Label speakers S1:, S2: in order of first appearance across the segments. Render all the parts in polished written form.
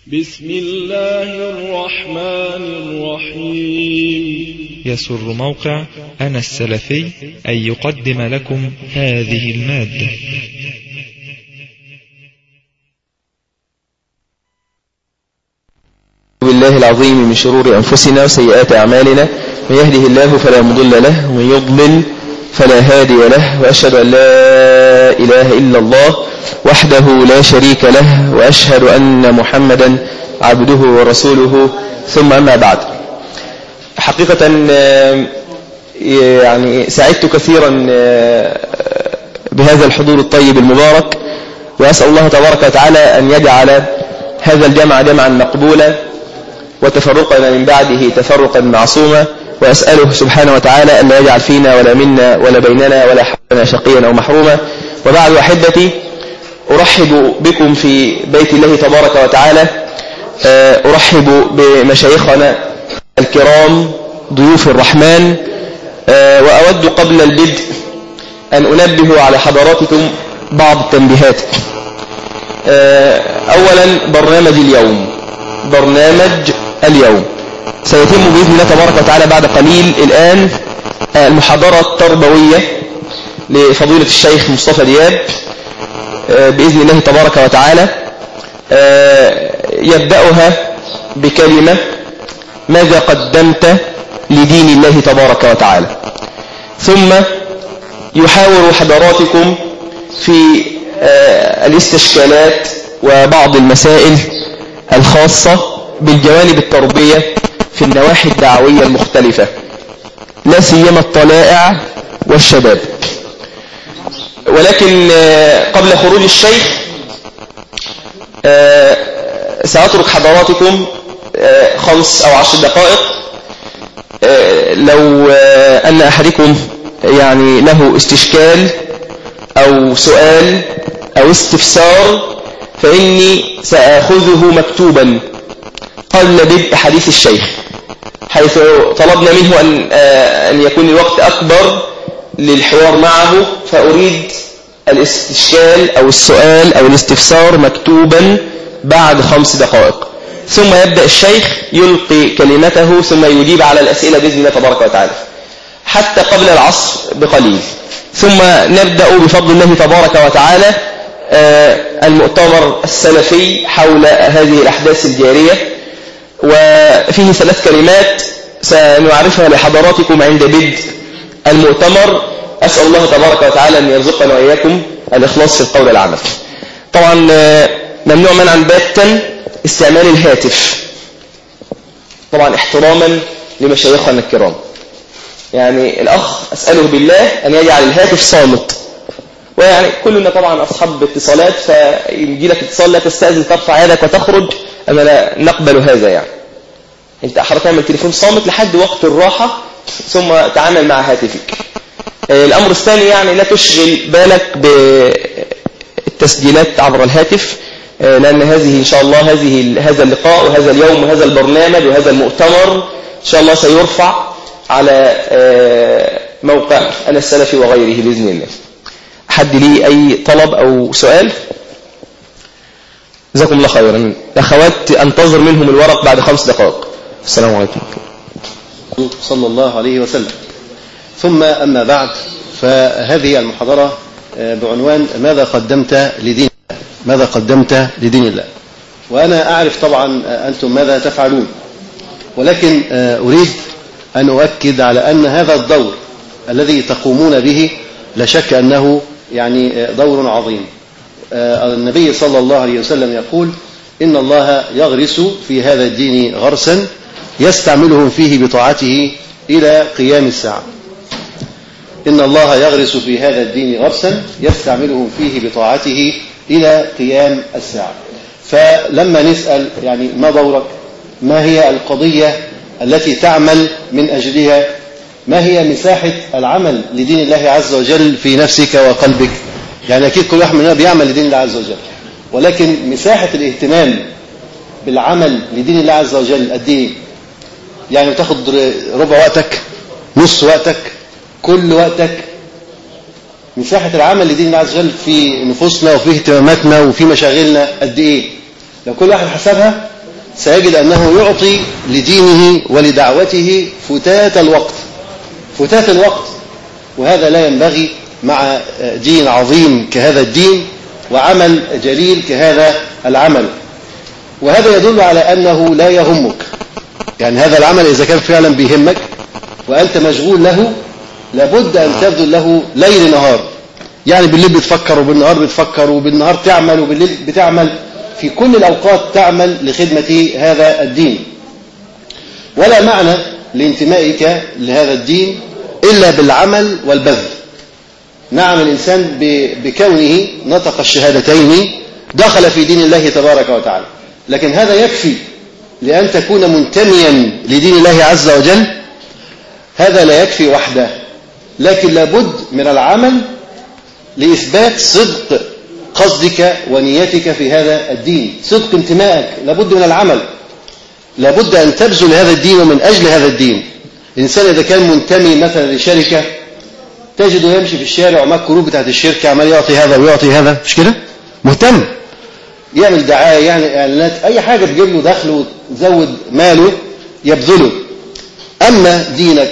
S1: بسم الله الرحمن الرحيم.
S2: يسر موقع أنا السلفي أن يقدم لكم هذه المادة.
S3: بالله العظيم من شرور أنفسنا وسيئات أعمالنا، من يهده الله فلا مضل له ومن يضلل فلا هادي له، وأشهد أن لا إله إلا الله وحده لا شريك له، وأشهد أن محمدا عبده ورسوله، ثم أما بعد. حقيقة يعني سعدت كثيرا بهذا الحضور الطيب المبارك، وأسأل الله تبارك وتعالى أن يجعل هذا الجمع جمعا مقبولا وتفرقنا من بعده تفرقا معصوما، وأسأله سبحانه وتعالى أن لا يجعل فينا ولا منا ولا بيننا ولا حولنا شقيا أو محروما. وبعد أحبتي، أرحب بكم في بيت الله تبارك وتعالى، أرحب بمشايخنا الكرام ضيوف الرحمن، وأود قبل البدء أن أنبه على حضراتكم بعض التنبيهات. أولا، برنامج اليوم سيتم بإذن الله تبارك وتعالى بعد قليل. الآن المحاضرة التربوية لفضيلة الشيخ مصطفى دياب بإذن الله تبارك وتعالى، يبدأها بكلمة: ماذا قدمت لدين الله تبارك وتعالى؟ ثم يحاور حضراتكم في الاستشكالات وبعض المسائل الخاصة بالجوانب التربية في النواحي الدعوية المختلفة، لا سيما الطلائع والشباب. ولكن قبل خروج الشيخ سأترك حضراتكم 5 أو 10 دقائق، لو أن أحدكم يعني له استشكال أو سؤال أو استفسار فإني سأخذه مكتوبا قبل بدء حديث الشيخ، حيث طلبنا منه أن يكون الوقت أكبر للحوار معه، فأريد الاستشكال أو السؤال أو الاستفسار مكتوبا بعد 5 دقائق، ثم يبدأ الشيخ يلقي كلمته ثم يجيب على الأسئلة بإذن الله تبارك وتعالى حتى قبل العصر بقليل. ثم نبدأ بفضل الله تبارك وتعالى المؤتمر السلفي حول هذه الأحداث الجارية، وفيه 3 كلمات سنعرفها لحضراتكم عند بدء المؤتمر. أسأل الله تبارك وتعالى أن يرزقنا وإياكم الإخلاص في القول والعمل. طبعا ممنوع منعا باتا استعمال الهاتف، طبعا احتراما لمشايخنا الكرام. يعني الأخ أسأله بالله أن يجعل الهاتف صامت، ويعني كلنا طبعا أصحاب اتصالات، فيجي لك اتصال لا تستأذن ترفع يدك وتخرج، أما لا نقبل هذا. يعني أنت أحرص تعمل تليفون صامت لحد وقت الراحة ثم تعامل مع هاتفك. الأمر الثاني، يعني لا تشغل بالك بالتسجيلات عبر الهاتف، لأن هذه إن شاء الله هذا اللقاء وهذا اليوم وهذا البرنامج وهذا المؤتمر إن شاء الله سيرفع على موقع أنا السلفي وغيره بإذن الله. حد لي أي طلب أو سؤال؟ جزاكم الله خيرا. أخوات أنتظر منهم الورق بعد 5 دقائق. السلام عليكم
S4: صلى الله عليه وسلم. ثم أما بعد، فهذه المحاضرة بعنوان ماذا قدمت لدين الله؟ ماذا قدمت لدين الله؟ وأنا أعرف طبعا أنتم ماذا تفعلون، ولكن أريد أن أؤكد على أن هذا الدور الذي تقومون به لا شك أنه يعني دور عظيم. النبي صلى الله عليه وسلم يقول: إن الله يغرس في هذا الدين غرسا يستعملهم فيه بطاعته إلى قيام الساعة. إن الله يغرس في هذا الدين غرسا يستعملهم فيه بطاعته إلى قيام الساعة. فلما نسأل يعني ما دورك، ما هي القضية التي تعمل من أجلها، ما هي مساحة العمل لدين الله عز وجل في نفسك وقلبك، يعني أكيد كل واحد مننا بيعمل لدين الله عز وجل، ولكن مساحة الاهتمام بالعمل لدين الله عز وجل قد ايه؟ يعني تاخد ربع وقتك، نص وقتك، كل وقتك؟ مساحة العمل لدين الله عز وجل في نفوسنا وفي اهتماماتنا وفي مشاغلنا قد ايه؟ لو كل واحد حسبها سيجد أنه يعطي لدينه ولدعوته فتات الوقت، وهذا لا ينبغي مع دين عظيم كهذا الدين وعمل جليل كهذا العمل. وهذا يدل على أنه لا يهمك، يعني هذا العمل إذا كان فعلا بيهمك وأنت مشغول له لابد أن تبذل له ليل نهار، يعني بالليل بتفكر وبالنهار بتفكر وبالنهار تعمل وبالليل بتعمل، في كل الأوقات تعمل لخدمة هذا الدين. ولا معنى لانتمائك لهذا الدين إلا بالعمل والبذل. نعم الإنسان بكونه نطق الشهادتين دخل في دين الله تبارك وتعالى، لكن هذا يكفي لأن تكون منتميا لدين الله عز وجل؟ هذا لا يكفي وحده، لكن لابد من العمل لإثبات صدق قصدك ونيتك في هذا الدين، صدق انتمائك. لابد من العمل، لابد أن تبذل هذا الدين ومن أجل هذا الدين. الإنسان إذا كان منتمي مثلا لشركة تجده يمشي في الشارع ومعك كروت بتاعت الشركة عمال يعطي هذا ويعطي هذا، مش كده؟ مهتم، يعمل دعاية، يعني إعلانات، أي حاجة تجيب له دخل وتزود ماله يبذله. أما دينك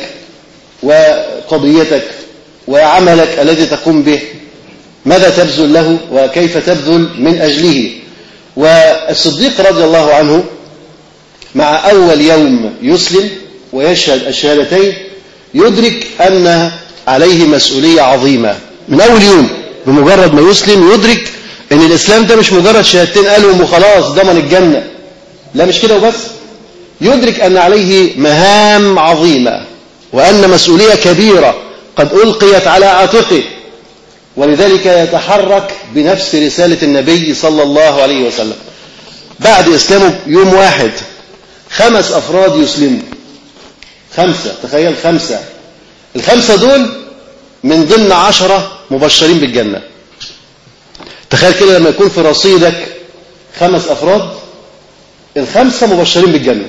S4: وقضيتك وعملك الذي تقوم به ماذا تبذل له وكيف تبذل من أجله؟ والصديق رضي الله عنه مع أول يوم يسلم ويشهد الشهادتين يدرك أن عليه مسؤولية عظيمة. من أول يوم بمجرد ما يسلم يدرك أن الإسلام ده مش مجرد شهادتين قالهم وخلاص ضمن الجنة، لا مش كده وبس، يدرك أن عليه مهام عظيمة وأن مسؤولية كبيرة قد ألقيت على عاتقه، ولذلك يتحرك بنفس رسالة النبي صلى الله عليه وسلم. بعد إسلامه يوم واحد 5 أفراد يسلموا، 5، تخيل 5. ال5 دول من ضمن 10 مبشرين بالجنة. تخيل كده لما يكون في رصيدك 5 أفراد، ال5 مبشرين بالجنة،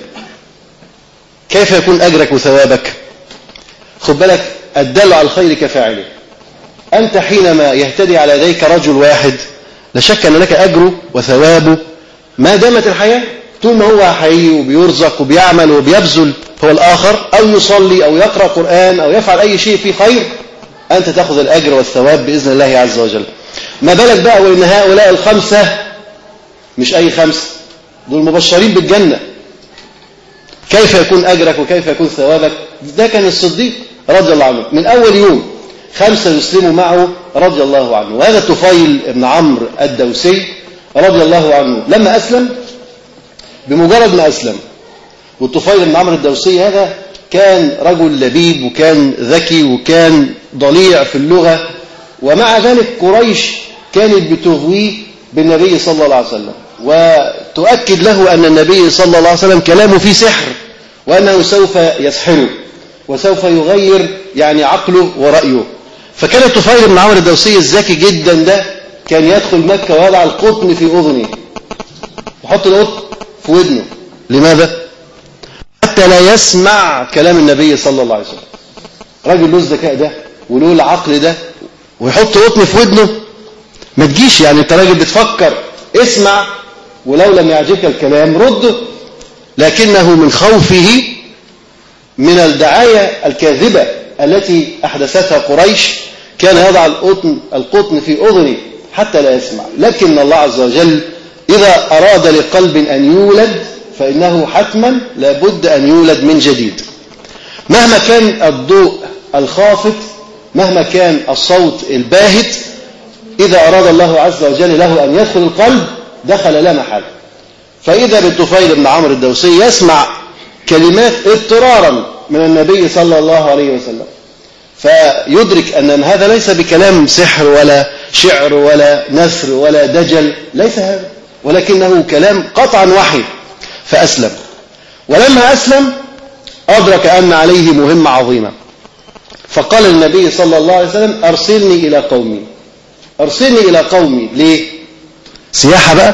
S4: كيف يكون أجرك وثوابك؟ خد بالك، الدل على الخير كفاعله. أنت حينما يهتدي على يديك رجل واحد لا شك أن لك أجره وثوابه ما دامت الحياة، طول ما هو حي وبيرزق وبيعمل وبيبذل هو الآخر، أو يصلي أو يقرأ قرآن أو يفعل أي شيء فيه خير، أنت تأخذ الأجر والثواب بإذن الله عز وجل. ما بالك بقى وإن هؤلاء ال5 مش أي 5، دول مبشرين بالجنة، كيف يكون أجرك وكيف يكون ثوابك؟ ده كان الصديق رضي الله عنه من أول يوم 5 يسلموا معه رضي الله عنه. وهذا طفيل بن عمرو الدوسي رضي الله عنه لما أسلم، بمجرد ما أسلم، والطفيل بن عمرو الدوسي هذا كان رجل لبيب وكان ذكي وكان ضليع في اللغة، ومع ذلك قريش كانت بتغويه بالنبي صلى الله عليه وسلم وتؤكد له أن النبي صلى الله عليه وسلم كلامه فيه سحر وأنه سوف يسحره وسوف يغير يعني عقله ورأيه. فكان الطفيل بن عمرو الدوسي الذكي جدا ده كان يدخل مكة ويضع القطن في أذنه، يحط القطن في ودنه. لماذا؟ حتى لا يسمع كلام النبي صلى الله عليه وسلم. راجل له الذكاء ده وله العقل ده ويحط قطن في ودنه، ما تجيش يعني انت راجل بتفكر اسمع، ولو لم يعجبك الكلام رده، لكنه من خوفه من الدعاية الكاذبة التي أحدثتها قريش كان يضع القطن في أذنه حتى لا يسمع. لكن الله عز وجل إذا أراد لقلب أن يولد فإنه حتما لابد أن يولد من جديد، مهما كان الضوء الخافت، مهما كان الصوت الباهت، إذا أراد الله عز وجل له أن يدخل القلب دخل لا محالة. فإذا بالطفيل بن عمرو الدوسي يسمع كلمات اضطرارا من النبي صلى الله عليه وسلم، فيدرك أن هذا ليس بكلام سحر ولا شعر ولا نثر ولا دجل، ليس هذا، ولكنه كلام قطعا وحي، فأسلم. ولما أسلم أدرك أن عليه مهمة عظيمة، فقال النبي صلى الله عليه وسلم أرسلني إلى قومي. أرسلني إلى قومي ليه؟ سياحة بقى؟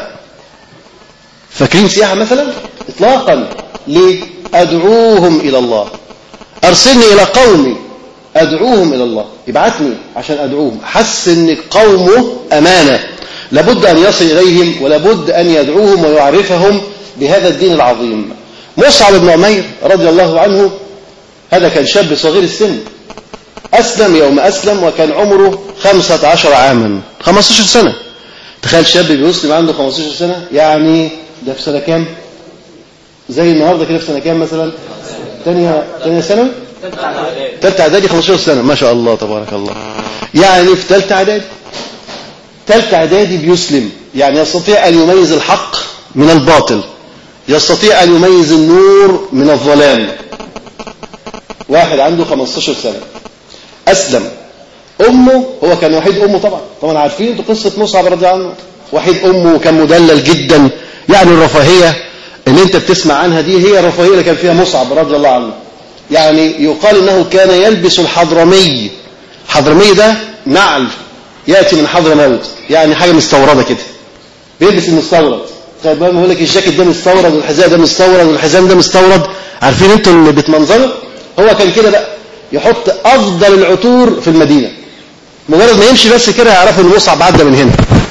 S4: فاكرين سياحة مثلا؟ إطلاقا. ليه؟ أدعوهم إلى الله. أرسلني إلى قومي أدعوهم إلى الله، يبعثني عشان أدعوهم. حس أن قومه أمانة، لابد أن يصل إليهم ولابد أن يدعوهم ويعرفهم بهذا الدين العظيم. مصعب بن عمير رضي الله عنه هذا كان شاب صغير السن، أسلم يوم أسلم وكان عمره 15 عاما، 15 سنة. تخيل شاب بيسلم عنده 15 سنة، يعني ده في سنة كام؟ زي النهاردة كده في سنة كام مثلا؟ تانية سنة؟ تالتة إعدادي. 15 سنة ما شاء الله تبارك الله. يعني في تالتة إعدادي بيسلم، يعني يستطيع أن يميز الحق من الباطل، يستطيع أن يميز النور من الظلام. واحد عنده 15 سنة أسلم. أمه، هو كان وحيد أمه طبعا عارفين انتوا قصة مصعب رضي الله عنه، وحيد أمه وكان مدلل جدا. يعني الرفاهية اللي انت بتسمع عنها دي هي الرفاهية اللي كان فيها مصعب رضي الله عنه. يعني يقال انه كان يلبس الحضرمي. حضرمي ده نعل يأتي من حضرموت، يعني حاجة مستوردة كده، بيلبس المستورد. طيب ما يقول لك الجاكيت ده مستورد والحذاء ده مستورد والحزام ده مستورد، عارفين انتوا اللي بتمنظروا. هو كان كده بقى، يحط افضل العطور في المدينة، مجرد ما يمشي بس كده يعرفوا ان مصعب عدى من هنا.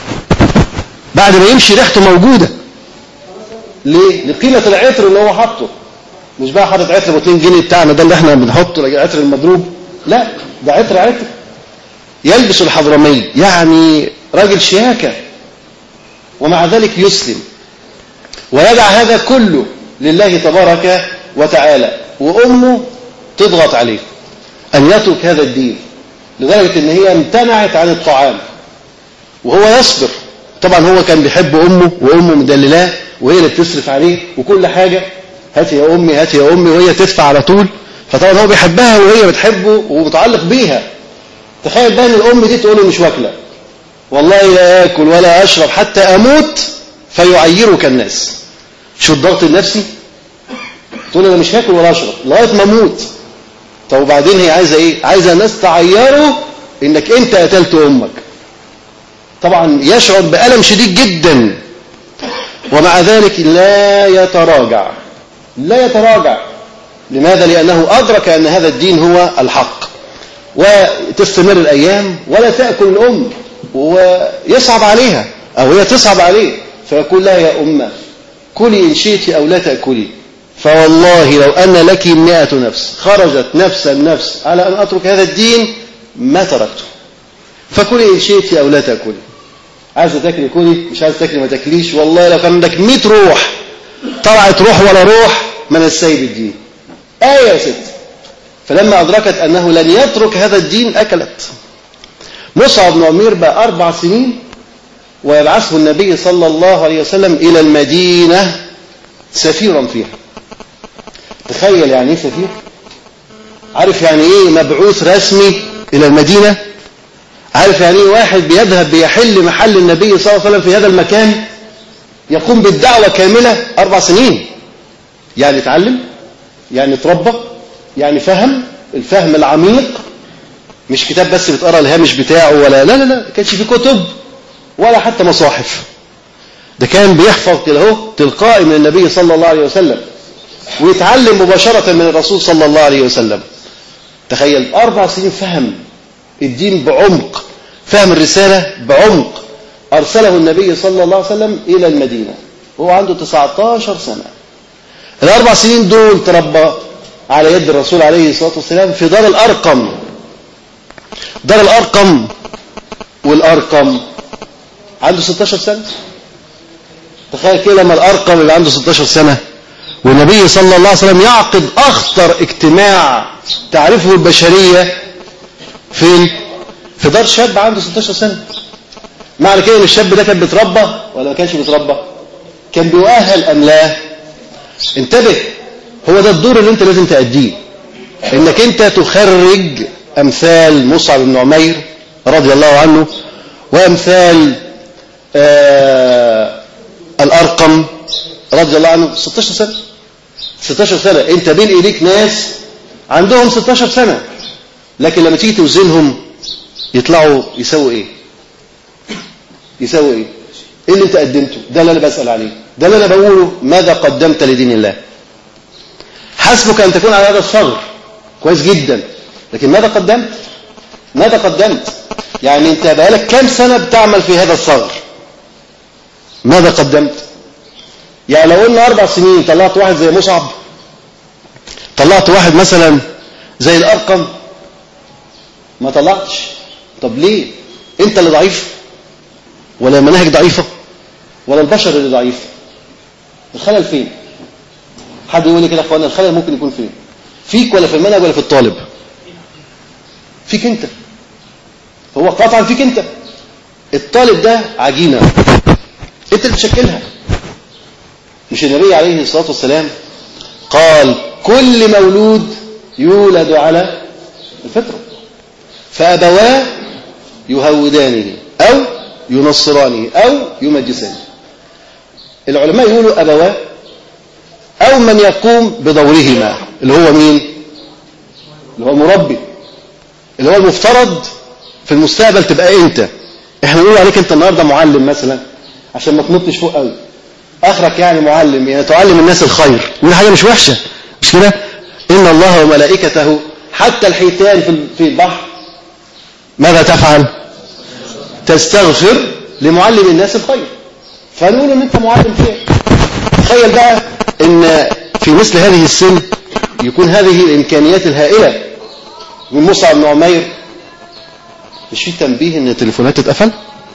S4: بعد ما يمشي ريحته موجودة. ليه؟ لقيمة العطر اللي هو حاطه. مش بقى حاطط عطر ب 2 جنيه بتاعنا ده اللي احنا بنحطه العطر المضروب، لا ده عطر. يلبس الحضرمي، يعني راجل شياكة، ومع ذلك يسلم ويدع هذا كله لله تبارك وتعالى. وأمه تضغط عليه أن يترك هذا الدين، لدرجة أن هي امتنعت عن الطعام وهو يصبر. طبعا هو كان بيحب أمه، وأمه مدللاه، وهي اللي بتصرف عليه وكل حاجة، هاتي يا أمي هاتي يا أمي، وهي تدفع على طول. فطبعا هو بيحبها وهي بتحبه ومتعلق بيها. تخيل بقى ان الأم دي تقول له مش واكلة، والله لا آكل ولا أشرب حتى أموت فيعيرك الناس. شو الضغط النفسي؟ تقول أنا مش هاكل ولا أشرب لغاية ما أموت. طب وبعدين هي عايزة إيه؟ عايزة الناس تعيره إنك أنت قتلت أمك. طبعا يشعر بألم شديد جدا، ومع ذلك لا يتراجع. لماذا؟ لأنه أدرك أن هذا الدين هو الحق. وتستمر الأيام ولا تأكل الأم، ويصعب عليها أو هي تصعب عليه، فيقول لها يا أمة كلي إن شئت أو لا تأكلي، فوالله لو أن لك 100 نفس خرجت نفس على أن أترك هذا الدين ما تركته. فكلي إن شئت أو لا تأكلي. عايزة تأكلي كلي، مش عايزة تأكلي ما تأكليش. والله لو كان عندك 100 روح طلعت روح ولا روح من السيب الدين. يا ست. فلما أدركت أنه لن يترك هذا الدين أكلت. مصعب بن عمير بقى 4 سنين ويبعثه النبي صلى الله عليه وسلم إلى المدينة سفيرا فيها. تخيل يعني إيه سفير؟ عارف يعني إيه مبعوث رسمي إلى المدينة؟ عارف يعني إيه واحد بيذهب بيحل محل النبي صلى الله عليه وسلم في هذا المكان، يقوم بالدعوة كاملة 4 سنين. يعني اتعلم، يعني اتربى، يعني فهم الفهم العميق، مش كتاب بس بتقرأ الهامش بتاعه ولا لا كانش في كتب ولا حتى مصاحف. ده كان بيحفظ كده تلقائي من النبي صلى الله عليه وسلم، ويتعلم مباشرة من الرسول صلى الله عليه وسلم. تخيل 4 سنين فهم الدين بعمق، فهم الرسالة بعمق. أرسله النبي صلى الله عليه وسلم إلى المدينة وهو عنده 19 سنة. 4 سنين دول تربى على يد الرسول عليه الصلاة والسلام في دار الأرقم. دار الأرقم، والأرقم عنده 16 سنة. تخيل كده لما الأرقم اللي عنده 16 سنة والنبي صلى الله عليه وسلم يعقد أخطر اجتماع تعرفه البشرية فين؟ في دار شاب عنده 16 سنة. معنى كده ان الشاب ده كان بيتربى ولا ما كانش بيتربى؟ كان بيؤهل أم لا؟ انتبه، هو ده الدور اللي انت لازم تأديه، انك انت تخرج امثال مصعب بن عمير رضي الله عنه، وامثال الارقم رضي الله عنه. 16 سنة انت بين ايديك ناس عندهم 16 سنة، لكن لما تيجي توزنهم يطلعوا يسووا ايه؟ ايه اللي انت قدمته؟ ده اللي انا بسأل عليه، ده اللي انا بقوله. ماذا قدمت لدين الله؟ حسبك أن تكون على هذا الصغر كويس جدا، لكن ماذا قدمت؟ يعني أنت بقالك كام سنة بتعمل في هذا الصغر؟ ماذا قدمت؟ يعني لو قلنا 4 سنين طلعت واحد زي مصعب، طلعت واحد مثلا زي الأرقم، ما طلعتش. طب ليه؟ انت اللي ضعيف ولا المناهج ضعيفة ولا البشر اللي ضعيف؟ الخلل فين؟ حد يقول لي كده يا اخوانا، الخلل ممكن يكون فين؟ فيك ولا في المنهج ولا في الطالب؟ فيك انت، هو قطعا فيك انت. الطالب ده عجينة انت اللي تشكلها. مش النبي عليه الصلاة والسلام قال كل مولود يولد على الفطرة فأبواه يهودانه أو ينصرانه أو يمجسانه. العلماء يقولوا أبواه أو من يقوم بدورهما، اللي هو مين؟ اللي هو المربي، اللي هو المفترض في المستقبل تبقى انت. احنا نقول عليك انت النهارده معلم مثلا عشان ما تنطش فوق قوي، اخرك يعني معلم، يعني تعلم الناس الخير، ودي حاجه مش وحشه، مش كده؟ ان الله وملائكته حتى الحيتان في البحر ماذا تفعل؟ تستغفر لمعلم الناس الخير. فنقول ان انت معلم خير. تخيل بقى ان في مثل هذه السن يكون هذه الامكانيات الهائله من مصعب بن عمير. مش في تنبيه ان التليفونات تتقفل؟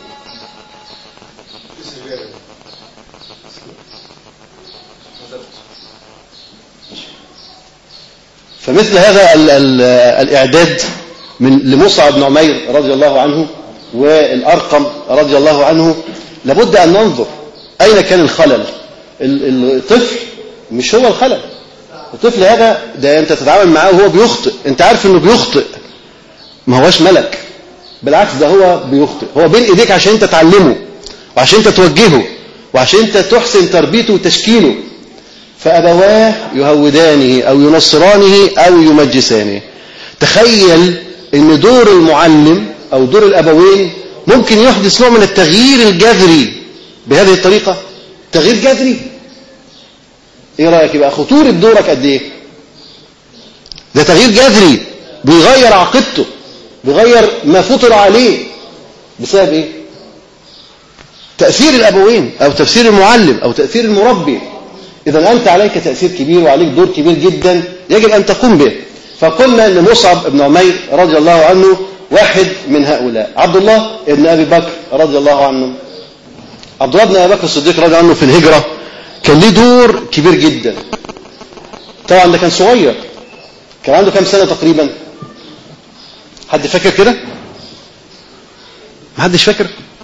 S4: فمثل هذا الإعداد لمصعب بن عمير رضي الله عنه والأرقم رضي الله عنه، لابد أن ننظر أين كان الخلل. الطفل مش هو الخلل. الطفل هذا ده أنت تتعامل معاه وهو بيخطئ، أنت عارف أنه بيخطئ، ما هوش ملك، بالعكس ده هو بيخطئ، هو بين إيديك عشان أنت تعلمه وعشان أنت توجهه وعشان أنت تحسن تربيته وتشكيله. فأبواه يهودانه أو ينصرانه أو يمجسانه. تخيل أن دور المعلم أو دور الأبوين ممكن يحدث نوع من التغيير الجذري بهذه الطريقة. تغيير جذري، إيه رأيك يبقى خطورة دورك قد إيه؟ ده تغيير جذري بيغير عقيدته، بيغير ما فطر عليه. بسبب إيه؟ تأثير الأبوين أو تأثير المعلم أو تأثير المربي. إذا أنت عليك تأثير كبير وعليك دور كبير جدا يجب أن تقوم به. فقلنا أن مصعب بن عمير رضي الله عنه واحد من هؤلاء. عبد الله بن أبي بكر رضي الله عنه، عبد الله بن أبي بكر الصديق رضي الله عنه في الهجرة كان له دور كبير جدا. طبعا ده كان صغير، كان عنده كام سنة تقريبا؟ حد فاكر كده؟ محدش فاكر؟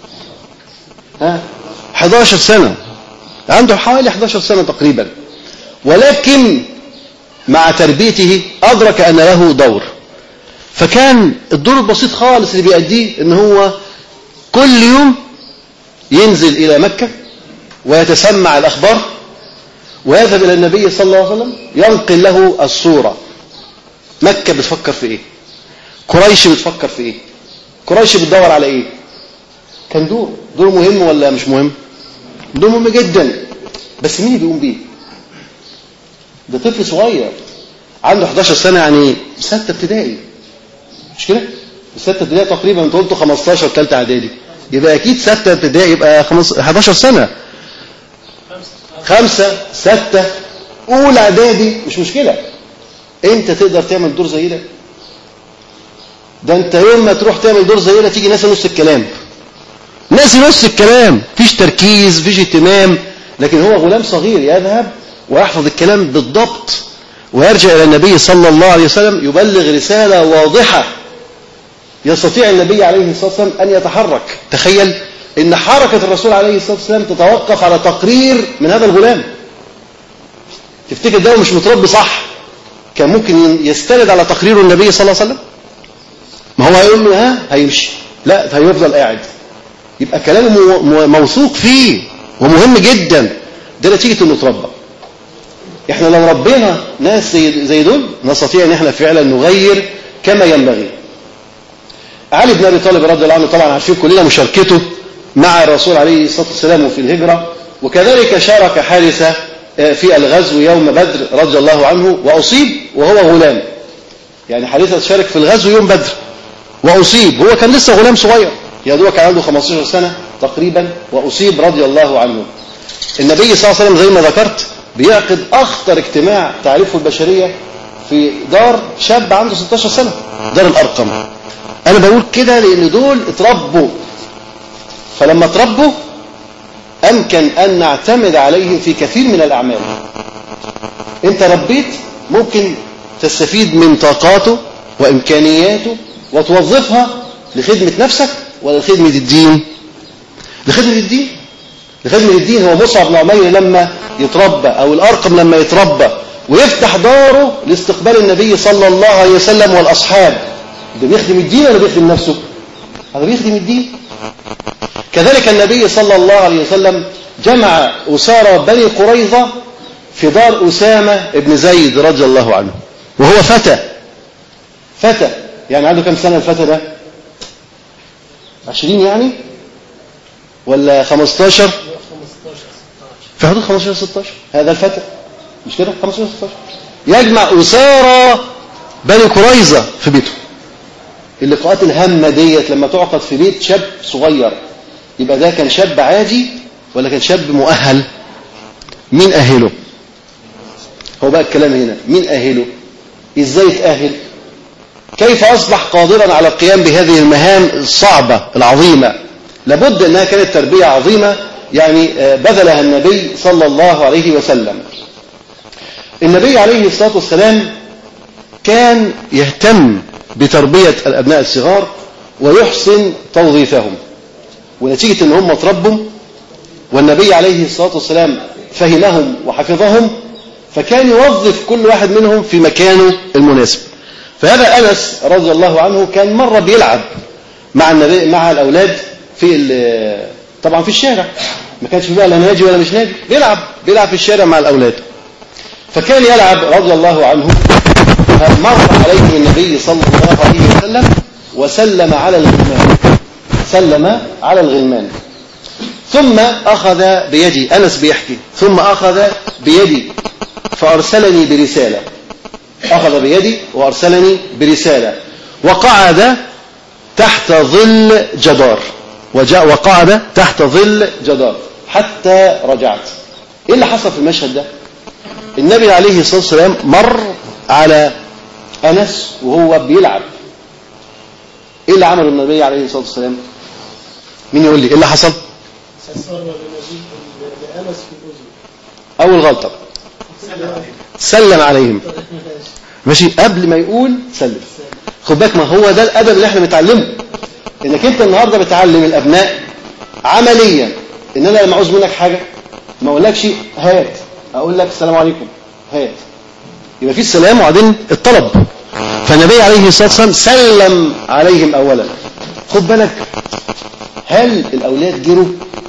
S4: 11 سنة، عنده حوالي 11 سنة تقريبا. ولكن مع تربيته أدرك أن له دور. فكان الدور البسيط خالص اللي بيأديه أن هو كل يوم ينزل إلى مكة ويتسمع الأخبار ويذهب إلى النبي صلى الله عليه وسلم ينقل له الصورة. مكة بتفكر في إيه؟ قريش بتفكر في إيه؟ قريش بتدور على إيه؟ كان دور مهم ولا مش مهم؟ دور مهم جدا. بس مين بيقوم بيه؟ ده طفل صغير عنده 11 سنة، يعني 6 ابتدائي، مش كده؟ 6 ابتدائي تقريبا، انت قلت 15 ثالثه اعدادي، يبقى اكيد 6 ابتدائي يبقى 11 سنة. 5 6 اولى اعدادي مش مشكلة. انت تقدر تعمل دور زي ده؟ ده انت يوم ما تروح تعمل دور زي ده تيجي ناس نص الكلام، ناس نص الكلام، فيش تركيز، فيش اهتمام. لكن هو غلام صغير يذهب ويحفظ الكلام بالضبط ويرجع إلى النبي صلى الله عليه وسلم يبلغ رسالة واضحة يستطيع النبي عليه الصلاة والسلام أن يتحرك. تخيل إن حركة الرسول عليه الصلاة والسلام تتوقف على تقرير من هذا الغلام. تفتكر ده مش متربي صح كان ممكن يستند على تقرير النبي صلى الله عليه وسلم؟ ما هو هيقول له هيمشي، لا هيفضل قاعد. يبقى كلامه موثوق فيه ومهم جدا. ده نتيجة انه اتربى. احنا لو ربينا ناس زي دول نستطيع ان احنا فعلا نغير كما ينبغي. علي بن ابي طالب رضي الله عنه طبعا عارفين كلنا مشاركته مع الرسول عليه الصلاة والسلام في الهجرة، وكذلك شارك حارثة في الغزو يوم بدر رضي الله عنه وأصيب وهو غلام. يعني حارثة شارك في الغزو يوم بدر وأصيب، هو كان لسه غلام صغير، يا دوب كان عنده 15 سنة تقريبا وأصيب رضي الله عنه. النبي صلى الله عليه وسلم زي ما ذكرت بيعقد أخطر اجتماع تعرفه البشرية في دار شاب عنده 16 سنة، دار الأرقم. أنا بقول كده لأن دول اتربوا، فلما اتربوا أمكن أن نعتمد عليه في كثير من الأعمال. أنت ربيت، ممكن تستفيد من طاقاته وإمكانياته وتوظفها لخدمة نفسك ولا لخدمة الدين؟ لخدمة الدين. لخدمة الدين. هو مصعب بن عمير لما يتربى أو الأرقم لما يتربى ويفتح داره لاستقبال النبي صلى الله عليه وسلم والأصحاب، ده بيخدم الدين ولا بيخدم نفسه؟ هذا بيخدم الدين. كذلك النبي صلى الله عليه وسلم جمع أسارى بني قريظة في دار أسامة بن زيد رضي الله عنه، وهو فتى يعني عنده كم سنة الفتى ده؟ 20 يعني ولا 15 في حدود 15-16. هذا الفتى مش كده 15-16 يجمع أسارى بني قريظة في بيته. اللقاءات الهامة ديت لما تعقد في بيت شاب صغير، يبقى ده كان شاب عادي ولا كان شاب مؤهل؟ مين أهله؟ هو بقى الكلام هنا، مين أهله؟ إزاي تأهل؟ كيف أصبح قادرا على القيام بهذه المهام الصعبة العظيمة؟ لابد أنها كانت تربية عظيمة يعني بذلها النبي صلى الله عليه وسلم. النبي عليه الصلاة والسلام كان يهتم بتربية الأبناء الصغار ويحسن توظيفهم، ونتيجة أن هم اتربوا والنبي عليه الصلاة والسلام فهمهم وحفظهم، فكان يوظف كل واحد منهم في مكانه المناسب. فهذا أنس رضي الله عنه كان مرة بيلعب مع الأولاد طبعا في الشارع، ما كانش بقى لا نادي ولا مش نادي، بيلعب في الشارع مع الأولاد. فكان يلعب رضي الله عنه، مر عليه النبي صلى الله عليه وسلم وسلم على الغلمان، ثم أخذ بيدي، أنس بيحكي، ثم أخذ بيدي فأرسلني برسالة، أخذ بيدي وأرسلني برسالة، وقعد تحت ظل جدار حتى رجعت. إيه اللي حصل في المشهد ده؟ النبي عليه الصلاة والسلام مر على أنس وهو بيلعب. إيه اللي عمله النبي عليه الصلاة والسلام؟ مين يقول لي إيه اللي حصل؟ أول غلطة سلم عليهم. ماشي، قبل ما يقول سلم. خد بالك، ما هو ده الأدب اللي احنا بنتعلمه، إنك أنت النهاردة بتعلم الأبناء عمليا إن أنا لما أعوز منك حاجة ما أقولكش هات، أقول لك السلام عليكم هات، يبقى في السلام وبعدين الطلب. فالنبي عليه الصلاة والسلام سلم عليهم أولا. خد بالك، هل الأولاد جروا؟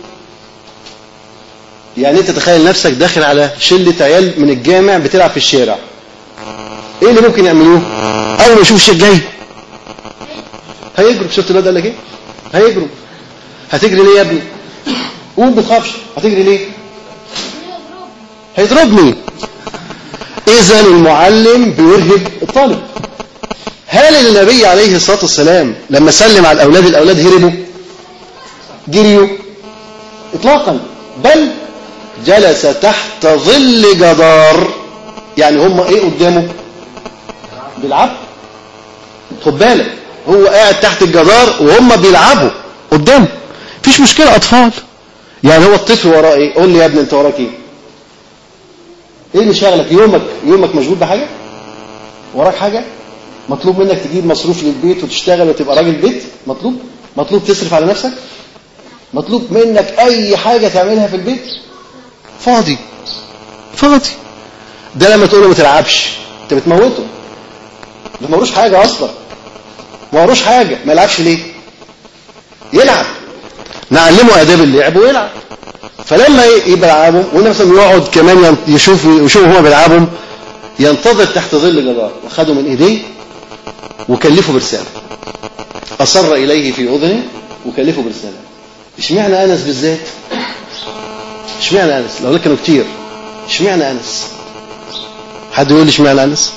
S4: يعني أنت تخيل نفسك داخل على شلة عيال من الجامع بتلعب في الشارع، إيه اللي ممكن يعملوه؟ أول ما يشوف الشيء جاي هيجروا. شفت الواد قال لك إيه؟ هيجروا. هتجري ليه يا ابني؟ قول ما تخافش. هتجري ليه؟ هيضربني. إذا المعلم بيرهب الطالب. هل النبي عليه الصلاة والسلام لما سلم على الأولاد هربوا؟ جريوا؟ إطلاقا، بل جلس تحت ظل جدار. يعني هم إيه قدامه؟ بيلعبوا. خد بالك، هو قاعد تحت الجدار وهم بيلعبوا قدامه. مفيش مشكلة، أطفال. يعني هو الطفل وراه إيه؟ قول لي يا ابني أنت وراك إيه؟ إيه اللي شغلك؟ يومك مشغول بحاجة؟ وراك حاجة؟ مطلوب منك تجيب مصروف للبيت وتشتغل وتبقى راجل بيت؟ مطلوب تصرف على نفسك؟ مطلوب منك أي حاجة تعملها في البيت؟ فاضي. ده لما تقول له ما تلعبش أنت بتموته. ده ما وروش حاجة أصلا، ما يلعبش ليه؟ يلعب. نعلمه آداب اللعب ويلعب. فلما يبقى يلعبهم ونفسه يقعد كمان يشوف هو بيلعبهم، ينتظر تحت ظل جدار، وخده من ايديه وكلفه برسالة، أصر إليه في أذنه وكلفه برسالة. اشمعنى أنس بالذات؟ اشمعنى أنس؟ لو كانوا كتير، اشمعنى أنس؟ حد يقول لي اشمعنى أنس؟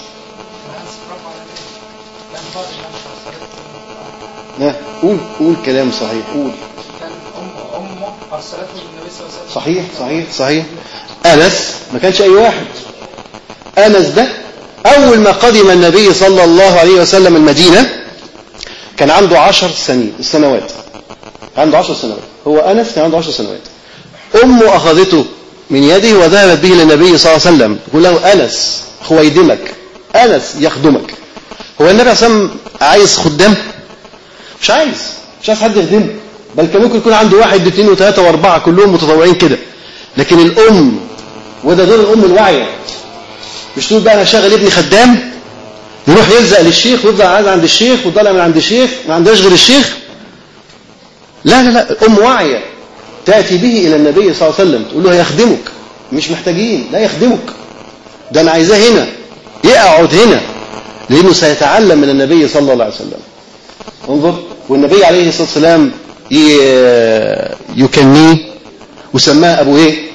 S4: قول كلام صحيح. قول.
S5: أمه أرسلته للنبي صلى الله عليه وسلم
S4: صحيح. أنس ما كانش أي واحد. أنس ده أول ما قدم النبي صلى الله عليه وسلم المدينة كان عنده 10 سنوات. عنده 10 سنوات. هو أنس كان عنده 10 سنوات. أمه أخذته من يده وذهبت به للنبي صلى الله عليه وسلم تقول له أنس خويدمك، أنس يخدمك. هو النبي صلى الله عليه وسلم عايز خدام؟ مش عايز حد يخدمه، بل كان ممكن يكون عنده 1 و2 و3 و4 كلهم متطوعين كده. لكن الأم، وده دور الأم الواعية، مش تقول بقى أنا شغل ابني خدام يروح يلزق للشيخ ويفضل قاعد عند الشيخ وطالع من عند الشيخ ما عندهاش غير الشيخ. لا الأم واعية تأتي به إلى النبي صلى الله عليه وسلم تقول له يخدمك، مش محتاجين، لا يخدمك، ده أنا عايزاه هنا يقعد هنا، لأنه سيتعلم من النبي صلى الله عليه وسلم. انظر، والنبي عليه الصلاة والسلام يكنيه وسماه أبو إيه؟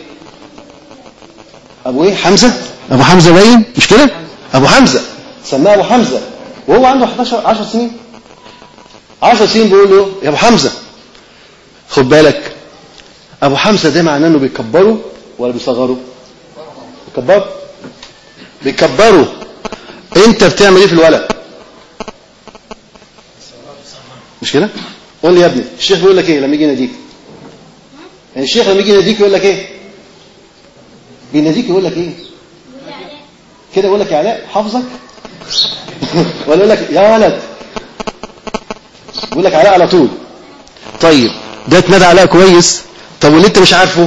S4: حمزة. أبو حمزة باين مش كده؟ أبو حمزة، سماه أبو حمزة وهو عنده 10 سنين. 10 سنين بيقول له يا أبو حمزة. خد بالك، أبو حمزة ده معناه أنه بيكبره ولا بيصغره؟ بيكبره. أنت بتعمل إيه في الولد؟ مش كده؟ قول لي يا ابني، الشيخ بيقول لك إيه لما يجي يناديك؟ يعني الشيخ لما يجي يناديك يقول لك إيه؟ بيناديك يقول لك إيه؟ كده يقول لك يا علاء حافظك؟ ولا يقول لك يا ولد؟ يقول لك علاء على طول. طيب ده اتنادى علاء كويس. طب واللي انت مش عارفه؟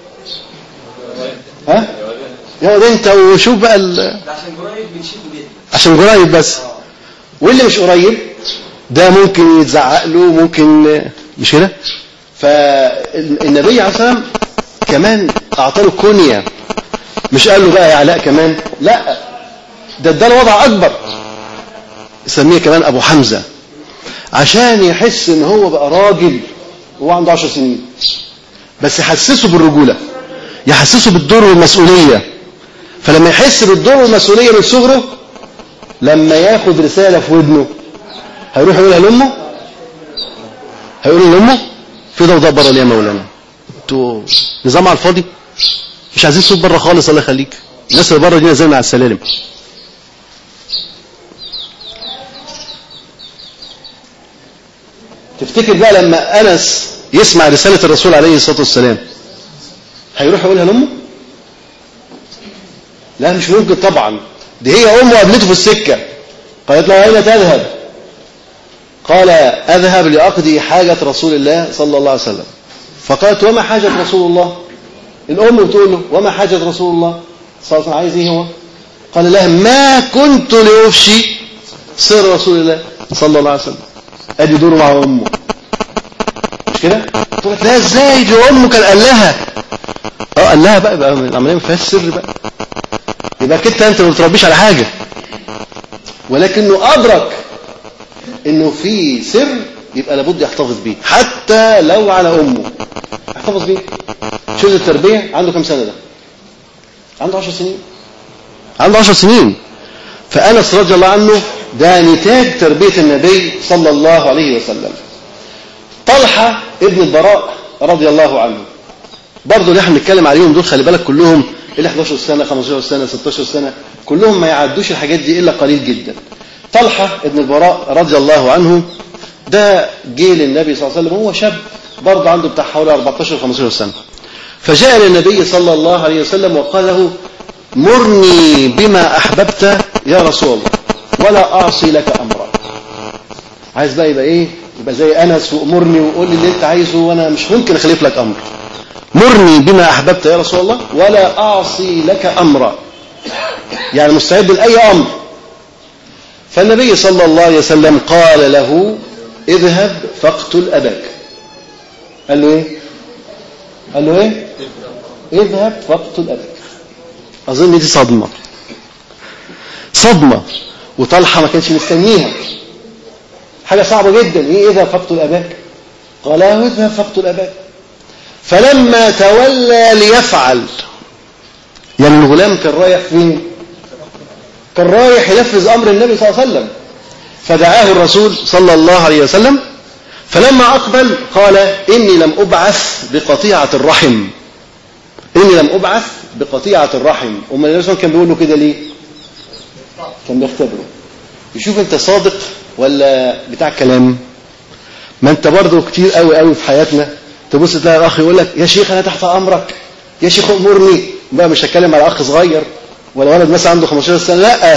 S4: ها؟ يا ولد انت وشوف بقى
S5: عشان قريب بنشيله بيت.
S4: عشان قريب بس. واللي مش قريب ده ممكن يتزعق له، ممكن مش كده. فالنبي عليه الصلاه والسلام كمان اعطاه كنيه، مش قال له بقى يا علاء كمان، لا ده اداله وضع اكبر، سميه كمان ابو حمزه، عشان يحس ان هو بقى راجل وهو عنده 10 سنين. بس يحسسه بالرجوله، يحسسه بالدور والمسؤوليه. فلما يحس بالدور والمسؤوليه من صغره، لما ياخد رساله في ودنه هيروح يقولها لامه، في ضوضاء بره ليه يا مولانا؟ انتوا نظام على الفاضي، مش عايزين صوت بره خالص، الله يخليك. الناس اللي بره دي نازلين على السلالم. تفتكر بقى لما أنس يسمع رسالة الرسول عليه الصلاة والسلام هيروح يقولها لأمه؟ لا مش ممكن طبعا. دي هي أمه قابلته في السكة، قالت له أين تذهب؟ قال أذهب لأقضي حاجة رسول الله صلى الله عليه وسلم. فقالت وما حاجة رسول الله؟ الأم بتقول له وما حاجة رسول الله صلى الله عليه وسلم، عايز ايه هو؟ قال لها ما كنت لأفشي سر رسول الله صلى الله عليه وسلم. ادي دوره مع امه، مش كده؟ تقول لك لا ازاي دي امه كان قال لها. قال لها بقى العمليه ما فيهاش سر بقى، يبقى كده انت ما بتربيش على حاجه، ولكنه ادرك انه في سر يبقى لابد يحتفظ بيه، حتى لو على امه يحتفظ بيه. شوف التربيه عنده كم سنه؟ ده عنده 10 سنين. عنده 10 سنين. فأنس رضي الله عنه ده نتاج تربية النبي صلى الله عليه وسلم. طلحة ابن البراء رضي الله عنه برضو اللي احنا بنتكلم عليهم دول، خلي بالك كلهم اللي 11 سنة 15 سنة 16 سنة، كلهم ما يعدوش الحاجات دي إلا قليل جدا. طلحة ابن البراء رضي الله عنه ده جيل النبي صلى الله عليه وسلم، هو شاب برضو عنده بتاع حوالي 14 15 سنة. فجاء للنبي صلى الله عليه وسلم وقال له مرني بما أحببت يا رسول الله ولا أعصي لك أمرا. عايز بقى يبقى إيه؟ يبقى زي أنس وأمرني وقول لي اللي أنت عايزه وأنا مش ممكن أخلف لك أمر. مرني بما أحببت يا رسول الله ولا أعصي لك أمرا، يعني مستعد لأي أمر. فالنبي صلى الله عليه وسلم قال له اذهب فاقتل أباك. قال له إيه؟ قال له إيه؟ اذهب فاقتل أباك. أظن دي صدمة، وطلحة ما كانش مستنيها، حاجة صعبة جدا. إيه اذهب فاقتل أباك؟ قال له اذهب فاقتل أباك. فلما تولى ليفعل، يعني الغلام كان رايح فين؟ كان رايح ينفذ أمر النبي صلى الله عليه وسلم. فدعاه الرسول صلى الله عليه وسلم، فلما أقبل قال إني لم أبعث بقطيعة الرحم، إني لم أبعث بقطيعة الرحم. أما النبي صلى الله عليه وسلم كان بيقول له كده ليه؟ كان بيختبره يشوف أنت صادق ولا بتاع كلام. ما أنت برضه كتير قوي في حياتنا تبص تلاقي الأخ يقول لك يا شيخ أنا تحت أمرك، يا شيخ أمرني. بقى مش هتكلم على أخ صغير ولا ولد مثلا عنده 15 سنة، لا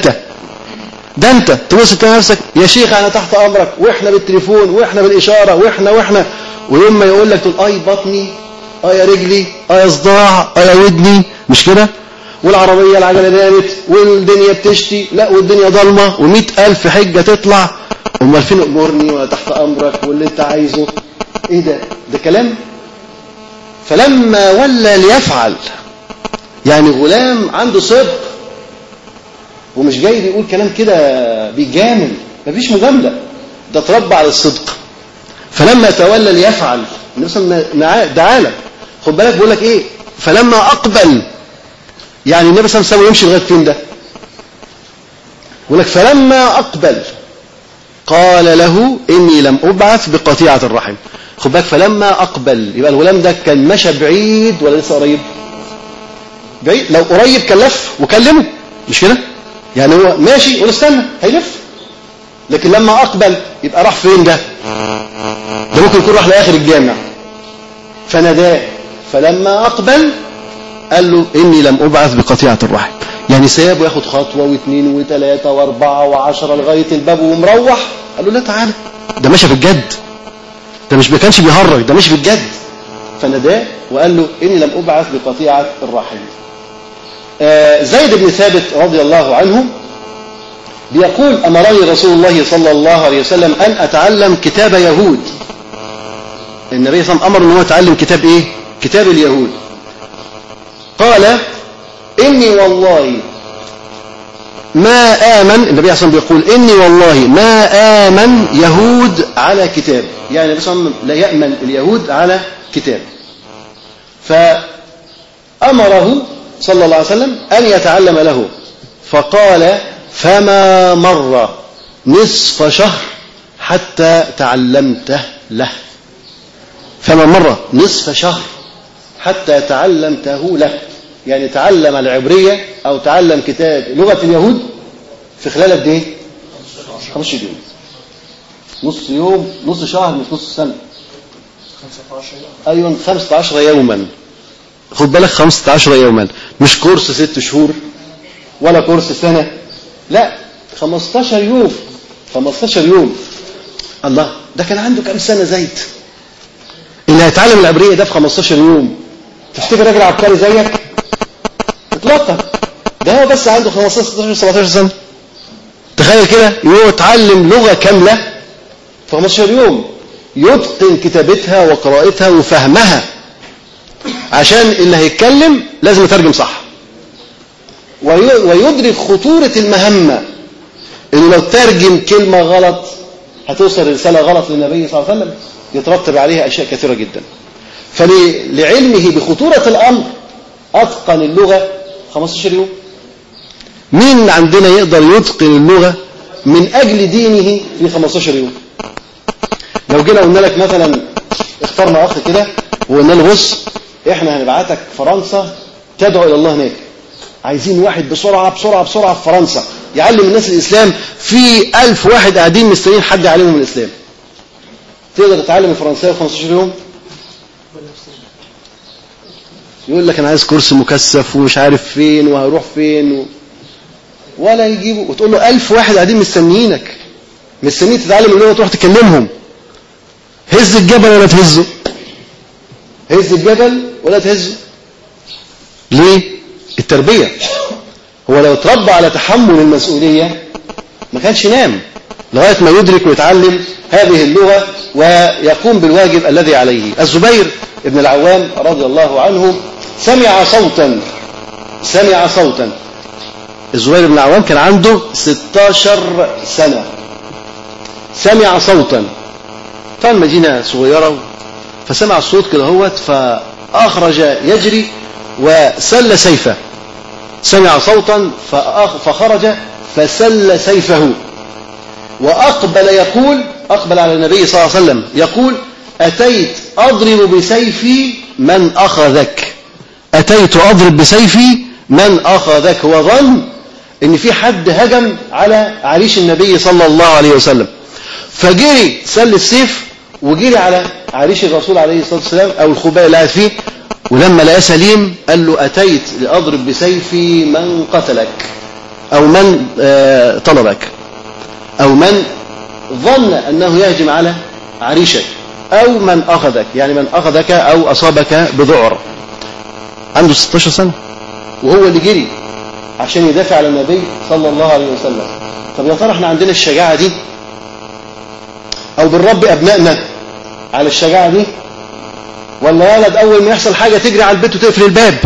S4: ده أنت تبص تلاقي نفسك يا شيخ أنا تحت أمرك، وإحنا بالتليفون وإحنا بالإشارة وإحنا ويوم ما يقول لك تقول أي بطني، يا رجلي، يا صداع، يا ودني، مش كده؟ والعربية العجلة دامت والدنيا بتشتي، لا والدنيا ضلمة و100,000 حجة تطلع. أمال فين أمرني ولا تحت أمرك واللي أنت عايزه؟ إيه ده كلام. فلما ولى ليفعل، يعني غلام عنده صدق ومش جاي بيقول كلام كده بيجامل، مفيش مجاملة، ده اتربى على الصدق. فلما تولى ليفعل النبي صلى الله عليه وسلم دعاله، خد بالك بيقول لك ايه؟ فلما اقبل، يعني النبي صلى الله عليه وسلم يمشي لغايه فين ده؟ بيقول لك فلما اقبل قال له اني لم ابعث بقطيعه الرحم. خد بالك فلما اقبل، يبقى الغلام ده كان مشى بعيد ولا لسه قريب؟ بعيد. لو قريب كان لف وكلمه، مش كده؟ يعني هو ماشي يقول استنى هيلف، لكن لما اقبل يبقى راح فين ده ممكن يكون راح لاخر الجامع. فناداه فلما اقبل قال له اني لم ابعث بقطيعه الرحم، يعني سابه ياخد خطوه واثنين وثلاثه واربعه وعشره لغايه الباب ومروح. قال له لا تعالى، ده ماشي في الجد، ده مش كانش بيهرج، ده ماشي في الجد. فناداه وقال له اني لم ابعث بقطيعه الرحم. زيد بن ثابت رضي الله عنه بيقول أمرني رسول الله صلى الله عليه وسلم أن أتعلم كتاب يهود. النبي صلى الله عليه وسلم أمر أنه يتعلم كتاب إيه؟ كتاب اليهود. قال إني والله ما آمن، النبي صلى الله عليه وسلم بيقول إني والله ما آمن يهود على كتاب، يعني النبي صلى الله عليه وسلم لا يأمن اليهود على كتاب. فأمره صلى الله عليه وسلم أن يتعلم له، فقال فما مر نصف شهر حتى تعلمته له. فما مر نصف شهر حتى تعلمته له، يعني تعلم العبرية أو تعلم كتاب لغة اليهود في خلال قد إيه؟ 15 يوم. نص يوم، نص شهر، مش نص سنة. 15 يوما. خد بالك 15 يوما، مش كورس 6 شهور ولا كورس سنة، لا 15 يوم. 15 يوم. الله، ده كان عنده كم سنة زيد اللي هيتعلم العبرية ده في 15 يوم؟ تفتكر راجل عبقري زيك؟ اطلاقا. ده هو بس عنده 15 16 17 سنة. تخيل كده، هو يتعلم لغة كاملة في 15 يوم، يتقن كتابتها وقراءتها وفهمها، عشان اللي هيتكلم لازم يترجم صح، ويدرك خطورة المهمة، إنه لو ترجم كلمة غلط هتوصل رسالة غلط للنبي صلى الله عليه وسلم يترتب عليها أشياء كثيرة جدا. فلعلمه بخطورة الأمر أتقن اللغة 15 يوم. مين عندنا يقدر يتقن اللغة من أجل دينه في 15 يوم؟ لو جينا قلنا لك مثلا اخترنا أخ كده وقلنا له بص احنا هنبعتك فرنسا تدعو إلى الله هناك، عايزين واحد بسرعة في فرنسا يعلم الناس الإسلام، في 1000 واحد قاعدين مستنيين حد يعلمهم الإسلام. تقدر تتعلم الفرنسية في 15 يوم؟ يقول لك أنا عايز كورس مكثف ومش عارف فين وهروح فين ولا يجيبه، وتقول له 1000 واحد قاعدين مستنيينك، مستنيين تتعلم اللغة تروح تكلمهم. هز الجبل ولا تهزه؟ هز الجبل ولا تهزه؟ ليه؟ التربية. هو لو اتربى على تحمل المسؤولية ما كانش ينام لغاية ما يدرك ويتعلم هذه اللغة ويقوم بالواجب الذي عليه. الزبير بن العوام رضي الله عنه سمع صوتا. الزبير بن العوام كان عنده 16 سنة. سمع صوتا، كان مدينة صغيرة، فسمع الصوت كده هوت، فأخرج يجري وسل سيفه. سمع صوتا فخرج فسل سيفه وأقبل يقول، أقبل على النبي صلى الله عليه وسلم يقول أتيت أضرب بسيفي من أخذك، أتيت أضرب بسيفي من أخذك، وظن إن في حد هجم على عريش النبي صلى الله عليه وسلم، فجري سل السيف وجري على عريش الرسول عليه الصلاة والسلام أو الخباء اللي قاعد فيه، ولما لقى سليم قال له أتيت لأضرب بسيفي من قتلك أو من طلبك أو من ظن أنه يهجم على عريشك أو من أخذك، يعني من أخذك أو أصابك بذعر. عنده 16 سنة وهو اللي جري عشان يدافع على النبي صلى الله عليه وسلم. طب يا ترى احنا عندنا الشجاعة دي أو بنربي أبنائنا على الشجاعة دي، ولا ولد أول ما يحصل حاجة تجري على البيت وتقفل الباب؟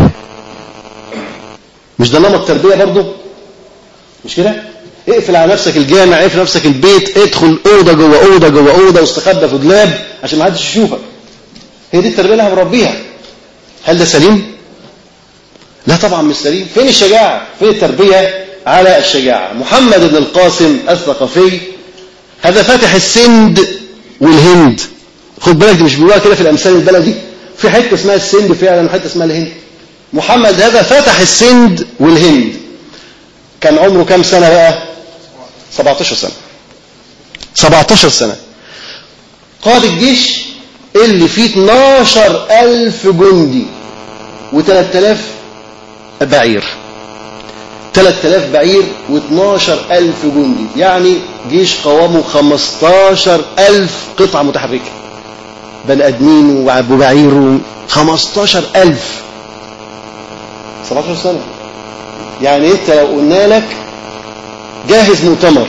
S4: مش ده نمط تربية برضه؟ مش كده؟ اقفل على نفسك الجامع، اقفل نفسك البيت، ادخل أوضة جوه أوضة جوه أوضة واستخبى في دولاب عشان ما حدش يشوفك. هي دي التربية اللي احنا بنربيها. هل ده سليم؟ لا طبعا مش سليم. فين الشجاعة؟ فين التربية على الشجاعة؟ محمد بن القاسم الثقفي هذا فاتح السند والهند. خد بالك، دي مش بيقولوها كده في الأمثال البلدي، في حتة اسمها السند فعلا وحتة اسمها الهند. محمد هذا فتح السند والهند. كان عمره كام سنة بقى؟ 17 سنة. 17 سنة. قاد الجيش اللي فيه 12,000 جندي و3000 بعير. 3000 بعير و12,000 جندي، يعني جيش قوامه 15,000 قطعة متحركة، بني آدمين وبعير 15,000. 17 سنة. يعني انت لو قلنا لك جاهز مؤتمر،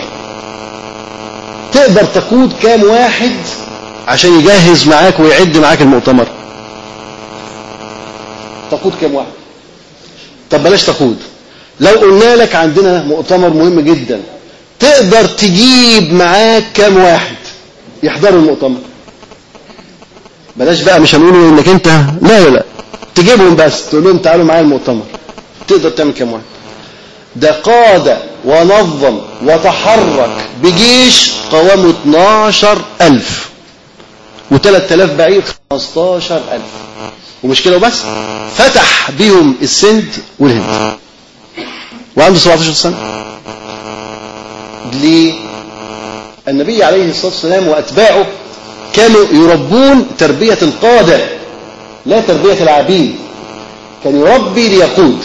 S4: تقدر تقود كام واحد عشان يجهز معاك ويعد معاك المؤتمر؟ تقود كام واحد؟ طب بلاش تقود، لو قلنا لك عندنا مؤتمر مهم جدا، تقدر تجيب معاك كام واحد يحضروا المؤتمر؟ بلاش بقى، مش هنقول انك انت لا تجيبهم بس تقول لهم تعالوا معايا المؤتمر. تقدر تعمل كام واحد؟ ده قاد ونظم وتحرك بجيش قوامه 12,000 و3000 بعير 15,000. ومش كده وبس، فتح بيهم السند والهند وعنده 17 سنة. ليه؟ النبي عليه الصلاة والسلام وأتباعه كانوا يربون تربية القادة لا تربية العبيد. كان يربي ليقود،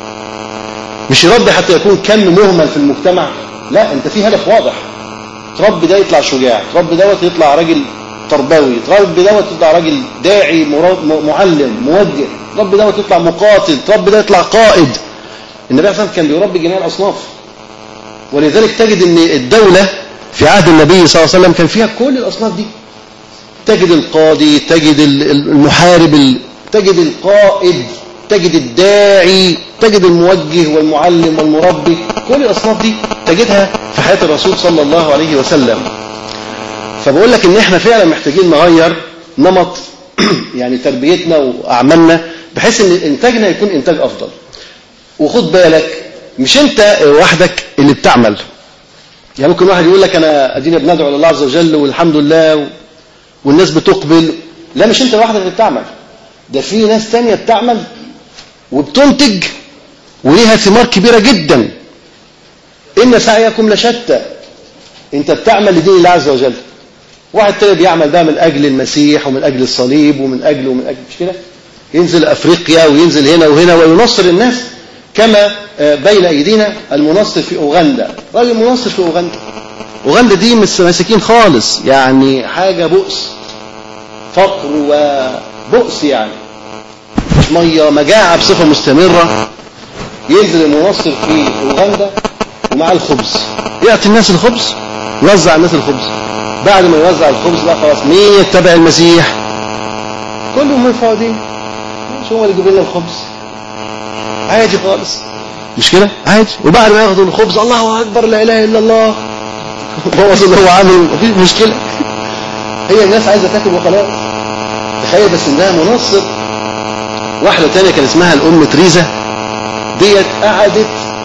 S4: مش يربي حتى يكون كم مهمل في المجتمع. لا، انت في هدف واضح. تربي ده يطلع شجاع، تربي دوت يطلع راجل تربوي، تربي دوت يطلع راجل داعي معلم موجه، تربي دوت يطلع مقاتل، تربي ده يطلع قائد. النبي عليه الصلاة والسلام كان بيربي جميع الأصناف. ولذلك تجد ان الدولة في عهد النبي صلى الله عليه وسلم كان فيها كل الأصناف دي. تجد القاضي، تجد المحارب، تجد القائد، تجد الداعي، تجد الموجه والمعلم والمربي. كل الأصناف دي تجدها في حياة الرسول صلى الله عليه وسلم. فبقول لك ان احنا فعلا محتاجين نغير نمط يعني تربيتنا وأعمالنا بحيث ان انتاجنا يكون انتاج افضل. وخد بالك، مش انت وحدك اللي بتعمل. يعني ممكن واحد يقول لك انا ادينا بندعو الى الله عز وجل والحمد لله والناس بتقبل. لا، مش انت وحدك اللي بتعمل، ده في ناس تانية بتعمل وبتنتج وليها ثمار كبيرة جدا. إن سعيكم لشتى. انت بتعمل لدين الله عز وجل، واحد تاني بيعمل بقى من أجل المسيح ومن أجل الصليب ومن أجل مش كده، ينزل أفريقيا وينزل هنا وهنا وينصر الناس. كما بين أيدينا المنصر في أوغندا، راجل منصر في أوغندا. أوغندا دي مش مساكين خالص، يعني حاجة بؤس، فقر وبؤس، يعني مش مية، مجاعة بصفة مستمرة. ينزل المنصر في أوغندا ومع الخبز، يأتي الناس الخبز، يوزع الناس الخبز. بعد ما يوزع الخبز بقى خلاص مين يتبع المسيح؟ كلهم منفعدين، مش هو اللي يجيب لنا الخبز؟ عادي خالص، مش كده؟ عادي. وبعد ما ياخدوا الخبز الله أكبر لا إله إلا الله، هو اللي هو عامل، مفيش مشكلة. هي الناس عايزة تاكل وخلاص. تخيل بس إنها منصر. واحدة تانية كان اسمها الأم تريزا، ديت قعدت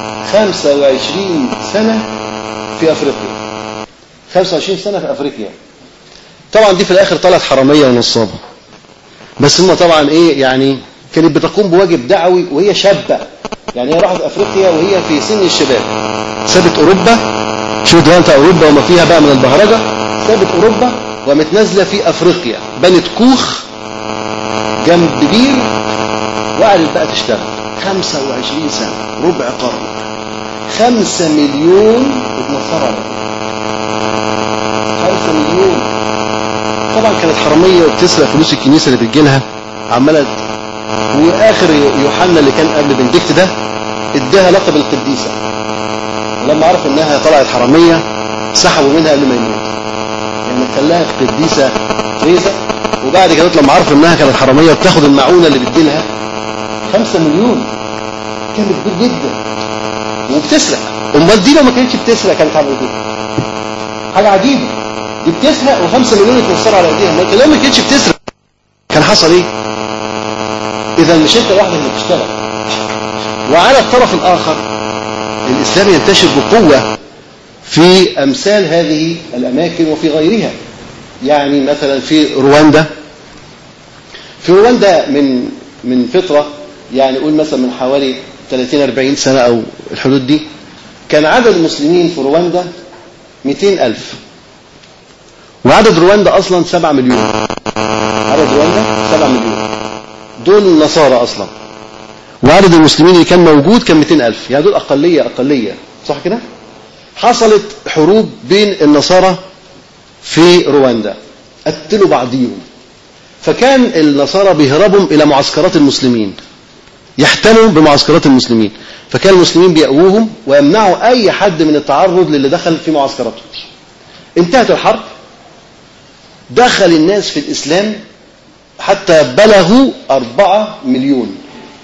S4: 25 سنة في أفريقيا. 25 سنة في أفريقيا. طبعا دي في الآخر طلعت حرامية ونصابة، بس هم طبعا إيه يعني كانت بتقوم بواجب دعوي وهي شابة، يعني هي راحت أفريقيا وهي في سن الشباب، سابت أوروبا، شو دلوقتي أوروبا وما فيها بقى من البهرجة، سابت أوروبا وقامت نازلة في أفريقيا، بنت كوخ جنب بير وقعدت بقى تشتغل 25 سنة، ربع قرن، 5 مليون اتنصروا على 5 مليون. طبعا كانت حرامية وبتسرق فلوس الكنيسة اللي بتجيلها عمالة. وآخر يوحنا اللي كان قبل بنديكت ده اداها لقب القديسة، لما عرف انها طلعت حرامية سحبوا منها قبل ما يموت، يعني خلاها قديسة تريزا. وبعد كده لما عرف انها كانت حرامية بتاخد المعونة اللي بتجيلها 5 مليون، كان كبير جدا، وبتسرق. امال دي لو ما كانتش بتسرق كانت عملت ايه؟ حاجة عجيبة، دي بتسرق و5 مليون اتنصروا على ايديها. ما لو ما كانتش بتسرق كان حصل ايه؟ اذا مش انت لوحدك اللي بتشتغل. وعلى الطرف الاخر الاسلام ينتشر بقوة في امثال هذه الاماكن وفي غيرها. يعني مثلا في رواندا من فترة، يعني قول مثلا من حوالي 30-40 سنة او الحدود دي، كان عدد المسلمين في رواندا 200,000، وعدد رواندا اصلا 7 مليون. عدد رواندا 7 مليون، دول النصارى اصلا، وعدد المسلمين اللي كان موجود كان 200,000، يعني دول اقلية، صح كده؟ حصلت حروب بين النصارى في رواندا، قتلوا بعضيهم، فكان النصارى بيهربوا الى معسكرات المسلمين، يحتموا بمعسكرات المسلمين، فكان المسلمين بيأووهم ويمنعوا اي حد من التعرض للي دخل في معسكراتهم. انتهت الحرب، دخل الناس في الاسلام حتى بلغوا 4 مليون.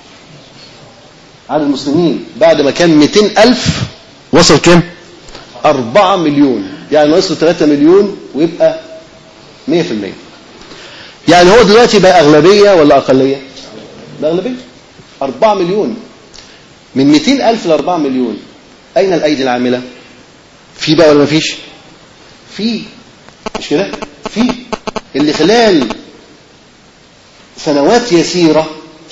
S4: عدد المسلمين بعد ما كان 200,000 وصل كام؟ 4 مليون، يعني وصلوا 3 مليون ويبقى 100%. يعني هو دلوقتي بقى أغلبية ولا أقلية؟ بقى أغلبية. 4 مليون من 200,000 ل 4 مليون. أين الأيدي العاملة؟ في بقى ولا ما فيش؟ في، مش كده؟ في اللي خلال سنوات يسيرة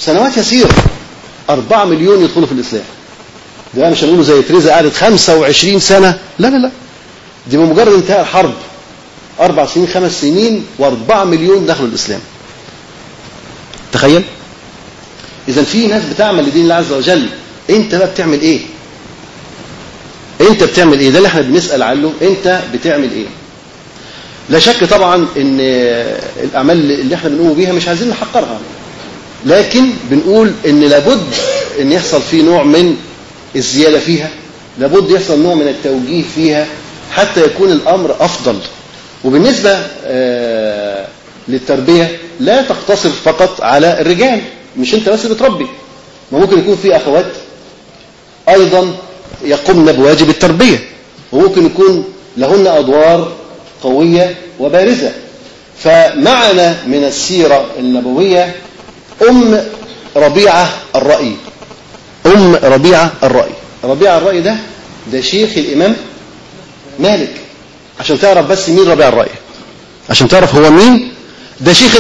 S4: 4 مليون يدخلوا في الإسلام. ده مش هنقوله زي تريزا قعدت 25 سنة، لا، دي بمجرد انتهاء الحرب 4 سنين 5 سنين و4 مليون دخلوا الإسلام. تخيل. إذا في ناس بتعمل لدين الله عز وجل، انت بقى بتعمل ايه؟ انت بتعمل ايه؟ ده اللي احنا بنسأل عنه، انت بتعمل ايه؟ لا شك طبعا ان الاعمال اللي احنا بنقوم بيها مش عايزين نحقرها، لكن بنقول ان لابد ان يحصل فيه نوع من الزيادة فيها، لابد يحصل نوع من التوجيه فيها حتى يكون الامر افضل. وبالنسبة للتربية لا تقتصر فقط على الرجال، مش انت بس بتربي، ما ممكن يكون في اخوات ايضا يقومن بواجب التربية، وممكن يكون لهن ادوار قوية وبارزة. فمعنا من السيرة النبوية أم ربيعة الرأي. ربيعة الرأي ده شيخ الإمام مالك. عشان تعرف بس مين ربيعة الرأي، عشان تعرف هو مين، ده شيخ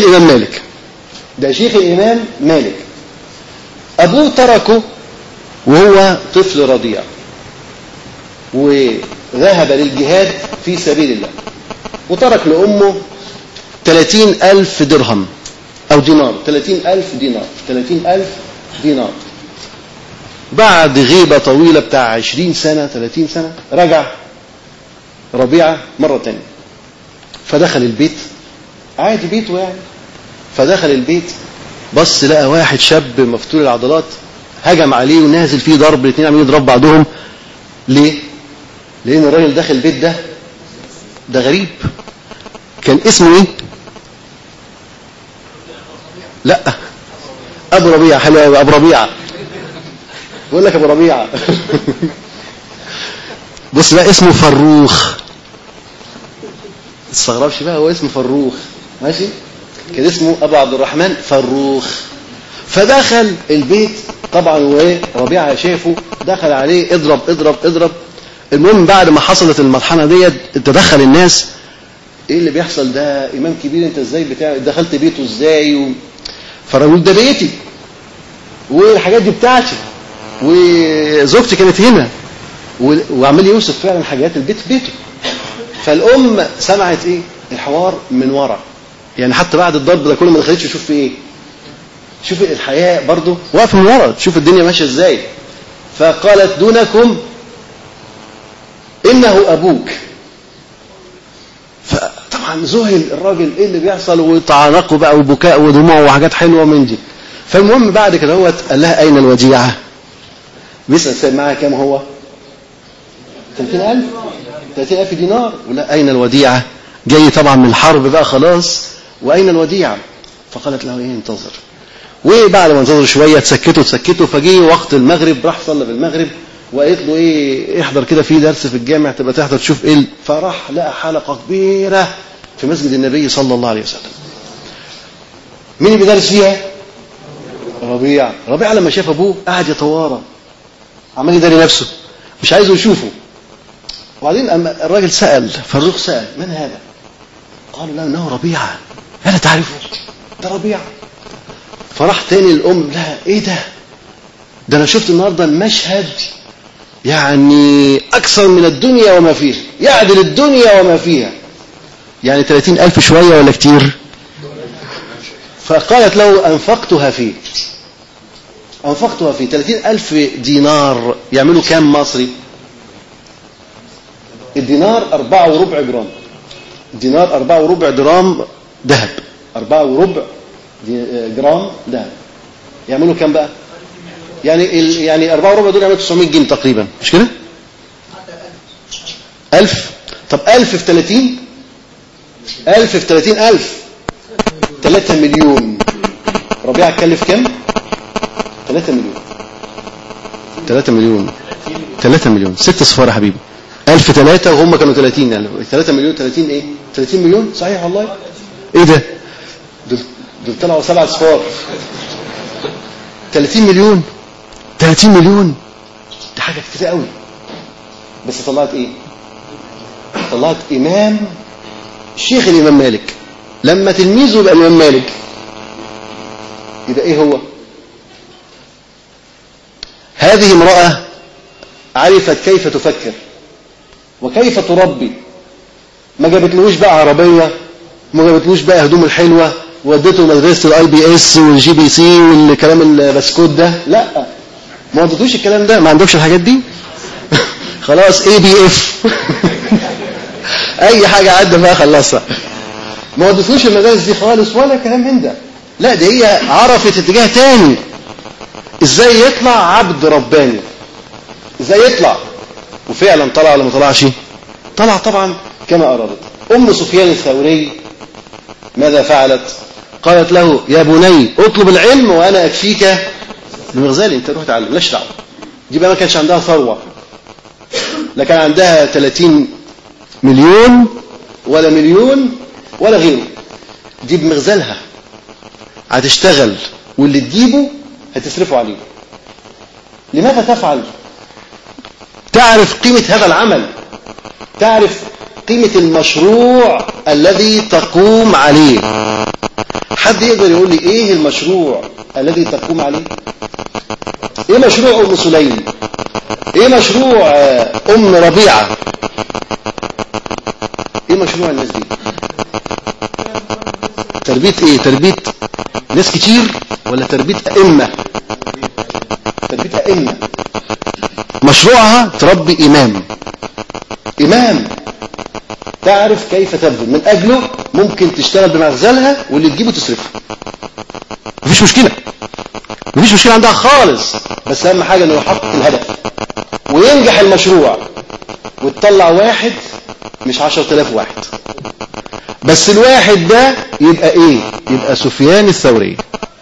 S4: الإمام مالك. أبوه تركه وهو طفل رضيع، وذهب للجهاد في سبيل الله، وترك لأمه 30,000 درهم أو دينار، 30,000 دينار. بعد غيبة طويلة بتاع 20 سنة 30 سنة رجع ربيعة مرة تانية، فدخل البيت عادي بيته يعني، فدخل البيت بص لقى واحد شاب مفتول العضلات هجم عليه ونازل فيه ضرب، الاثنين عمالين يضرب بعضهم. ليه؟ لأن الراجل داخل البيت ده غريب. كان اسمه ايه؟ لا، ابو ربيعه. حلو قوي، ابو ربيعه. بقول لك ابو ربيعه. بص بقى اسمه فروخ، تستغربش بقى، هو اسمه فروخ ماشي، كان اسمه ابو عبد الرحمن فروخ. فدخل البيت طبعا، وايه ربيعه شافه دخل عليه اضرب. المهم بعد ما حصلت المطحنه ديت تدخل الناس، ايه اللي بيحصل ده؟ امام كبير، انت ازاي دخلت بيته ازاي؟ فالراجل ده بيتي، والحاجات دي بتاعتي، وزوجتي كانت هنا، وعمال يوصف فعلا حاجات البيت بيته. فالام سمعت ايه الحوار من ورا، يعني حتى بعد الضرب ده كله ما دخلتش تشوف في ايه، شوف الحياة برضه واقف من ورا تشوف الدنيا ماشيه ازاي. فقالت دونكم انه ابوك. فطبعا ذهل الراجل ايه اللي بيحصل، وتعانقوا بقى وبكاء ودموع وحاجات حلوه من دي. فالمهم بعد كده هو قال لها اين الوديعه؟ بيسال سيد معاها كام هو؟ 30,000 دينار. ولا اين الوديعه؟ جاي طبعا من الحرب بقى خلاص، واين الوديعه؟ فقالت له ايه انتظر. وبعد ما انتظر شويه تسكتوا فجي وقت المغرب، راح صلى بالمغرب وقالت له ايه احضر كده في درس في الجامع تبقى تحضر تشوف ايه. فراح لقى حلقه كبيره في مسجد النبي صلى الله عليه وسلم. مين اللي بيدرس فيها؟ ربيع لما شاف ابوه قعد يتوارى، عمال يداري نفسه مش عايزه يشوفه. وبعدين اما الراجل سأل، فالروح سأل من هذا؟ قالوا لا انه ربيعه. انا تعرفه؟ ده ربيعه. فراح تاني الام، لا ايه ده انا شفت النهارده مشهد يعني اكثر من الدنيا وما فيها، يعدل الدنيا وما فيها. يعني 30,000 شويه ولا كتير؟ فقالت له انفقتها فيه 30,000 دينار يعملوا كام مصري؟ الدينار 4.25 جرام. الدينار 4.25 جرام ذهب، 4.25 جرام ذهب يعملوا كام بقى؟ يعني 4.25 دول يعملوا 900 جنيه تقريبا، مش كده؟ 1000. طب 1000 في 30، 1000 في 30,000 3 مليون. ربيعة تكلف كام؟ 3 مليون 6 صفار يا حبيبي. 1000 3 وهم كانوا 30، يعني 3 مليون 30 ايه؟ 30 مليون صحيح والله. ايه ده؟ دول طلعوا 7 صفار. 30 مليون دي حاجه كتير قوي. بس طلعت ايه؟ طلعت امام، شيخ الامام مالك. لما تلميذه يبقى الامام مالك يبقى ايه هو؟ هذه امرأة عرفت كيف تفكر وكيف تربي. ما جابتلوش بقى عربية، ما جابتلوش بقى هدوم الحلوة، ودته مدرسة الIBS والGBC والكلام البسكوت ده، لا ما ودتوش الكلام ده، ما عندكش الحاجات دي. خلاص ABF اي حاجة عدى بقى خلصها. ما ودتوش المدارس دي خالص ولا كلام من ده. لا ده هي عرفت اتجاه تاني، ازاي يطلع عبد رباني، ازاي يطلع. وفعلا طلع ولا ما طلعش؟ طلع طبعا كما أرادت. أم سفيان الثوري ماذا فعلت؟ قالت له يا بني اطلب العلم وأنا أكفيك بمغزالي، انت روح تعلم لاش دعوه. دي بقى ما كانش عندها ثروة، لا كان عندها 30 مليون ولا مليون ولا غيره. دي بمغزلها هتشتغل، واللي تجيبه هتصرفه عليه. لماذا تفعل؟ تعرف قيمة هذا العمل، تعرف قيمة المشروع الذي تقوم عليه. حد يقدر يقول لي ايه المشروع الذي تقوم عليه؟ ايه مشروع ام سليم؟ ايه مشروع ام ربيعة؟ ايه مشروع الناس دي؟ تربية ايه؟ تربية ناس كتير ولا تربية ائمة؟ تربية ائمة. مشروعها تربي إمام تعرف كيف تبذل من أجله، ممكن تشتغل بمغزلها واللي تجيبه تصرفه، مفيش مشكلة عندها خالص. بس أهم حاجة أنه يحقق الهدف وينجح المشروع، وتطلع واحد مش 10,000 واحد، بس الواحد ده يبقى إيه؟ يبقى سفيان الثوري،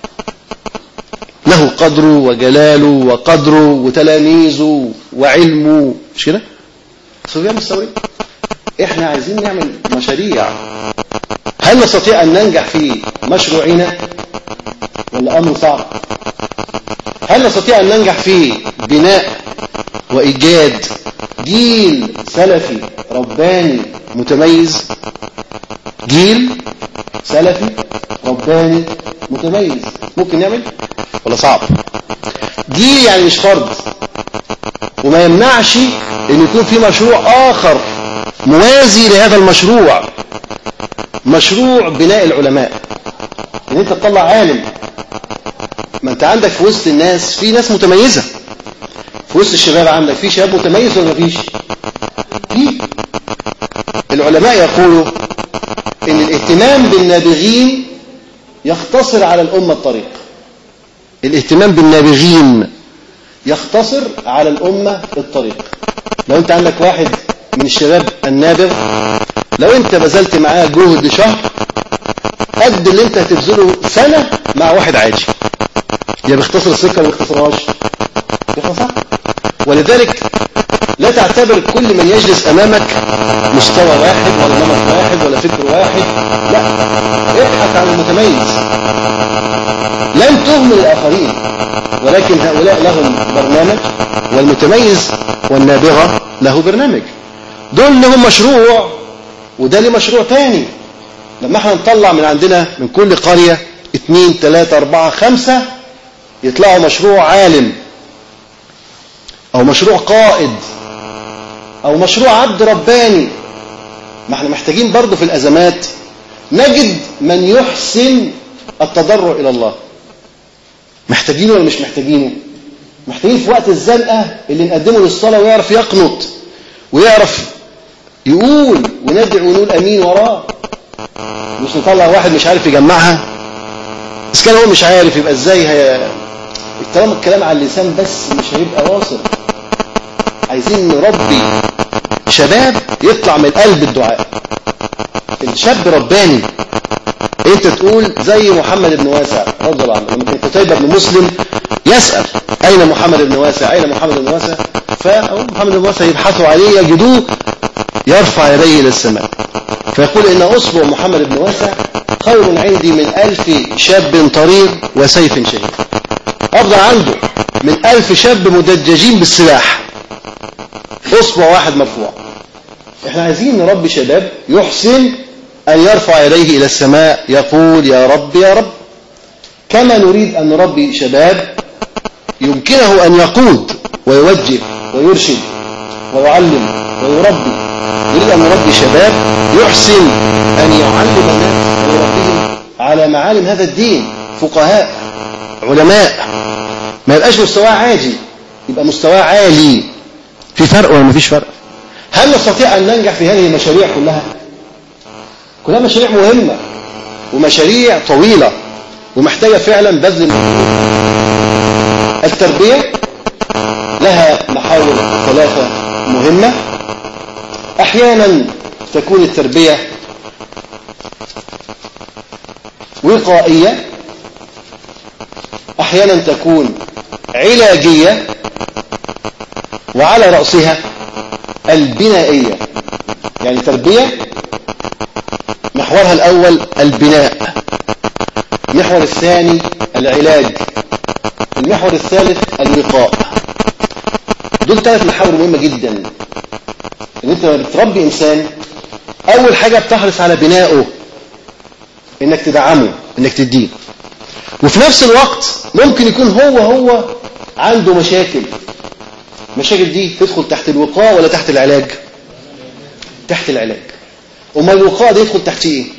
S4: له قدره وجلاله وقدره وتلاميذه وعلمه، مش كده؟ سفيان الثوري. احنا عايزين نعمل مشاريع، هل نستطيع ان ننجح في مشروعنا ولا امر صعب؟ هل نستطيع ان ننجح في بناء وايجاد جيل سلفي رباني متميز؟ جيل سلفي رباني متميز ممكن نعمل ولا صعب؟ جيل يعني مش فرد، وما يمنعش ان يكون في مشروع اخر موازي لهذا المشروع، مشروع بناء العلماء، ان انت تطلع عالم. ما انت عندك في وسط الناس في ناس متميزة، في وسط الشباب عندك في شباب متميز ولا مفيش؟ في. العلماء يقولوا ان الاهتمام بالنابغين يختصر على الأمة الطريق. الاهتمام بالنابغين يختصر على الأمة الطريق. لو انت عندك واحد من الشباب النابغ، لو انت بذلت معاه جهد شهر قد اللي انت هتبذله سنة مع واحد عادي، يا بيختصر السكة ولا بيختصرهاش؟ بيختصر. ولذلك لا تعتبر كل من يجلس أمامك مستوى واحد ولا نمط واحد ولا فكر واحد، لا، ابحث عن المتميز. لن تهمل الآخرين، ولكن هؤلاء لهم برنامج، والمتميز والنابغة له برنامج. دول لهم مشروع وده له مشروع تاني. لما احنا نطلع من عندنا من كل قرية 2 3 4 5 يطلعوا مشروع عالم او مشروع قائد او مشروع عبد رباني. ما احنا محتاجين برضو في الازمات نجد من يحسن التضرع الى الله. محتاجينه ولا مش محتاجينه؟ محتاجين في وقت الزنقة اللي نقدمه للصلاة ويعرف يقنط ويعرف يقول وندعو ونقول امين وراه، مش نطلع واحد مش عارف يجمعها. بس كان هو مش عارف يبقى ازاي طالما الكلام على اللسان بس مش هيبقى واصل. عايزين نربي شباب يطلع من قلب الدعاء. الشاب رباني. انت تقول زي محمد بن واسع رضي الله عنه، لما كان قتيبة بن مسلم يسأل اين محمد بن واسع، اين محمد بن واسع، فمحمد بن واسع يبحثوا عليه يجدوه يرفع يديه الى السماء، فيقول ان اصبع محمد بن واسع خير عندي من 1000 شاب طرير وسيف شهيد. افضل عنده من 1000 شاب مدججين بالسلاح، اصبع واحد مرفوع. احنا عايزين نربي شباب يحسن ان يرفع يديه الى السماء يقول يا رب يا رب، كما نريد ان نربي شباب يمكنه ان يقود ويوجه ويرشد ويعلم ويربي. نريد ان نربي شباب يحسن ان يعلم الناس ويربيهم على معالم هذا الدين، فقهاء علماء، ما يبقاش مستواه عادي، يبقى مستواه عالي. في فرق ولا مفيش فرق؟ هل نستطيع أن ننجح في هذه المشاريع كلها؟ كلها مشاريع مهمة ومشاريع طويلة ومحتاجة فعلا بذل. التربية لها محاور 3 مهمة. أحيانا تكون التربية وقائية، أحيانا تكون علاجية، وعلى رأسها البنائية. يعني تربية محورها الأول البناء، المحور الثاني العلاج، المحور الثالث الوقاء. دول 3 محاور مهمة جدا. ان انت بتربي انسان اول حاجة بتحرص على بنائه، انك تدعمه، انك تديه. وفي نفس الوقت ممكن يكون هو عنده مشاكل دي تدخل تحت الوقاء ولا تحت العلاج؟ تحت العلاج. وما الوقاء ده يدخل تحت ايه؟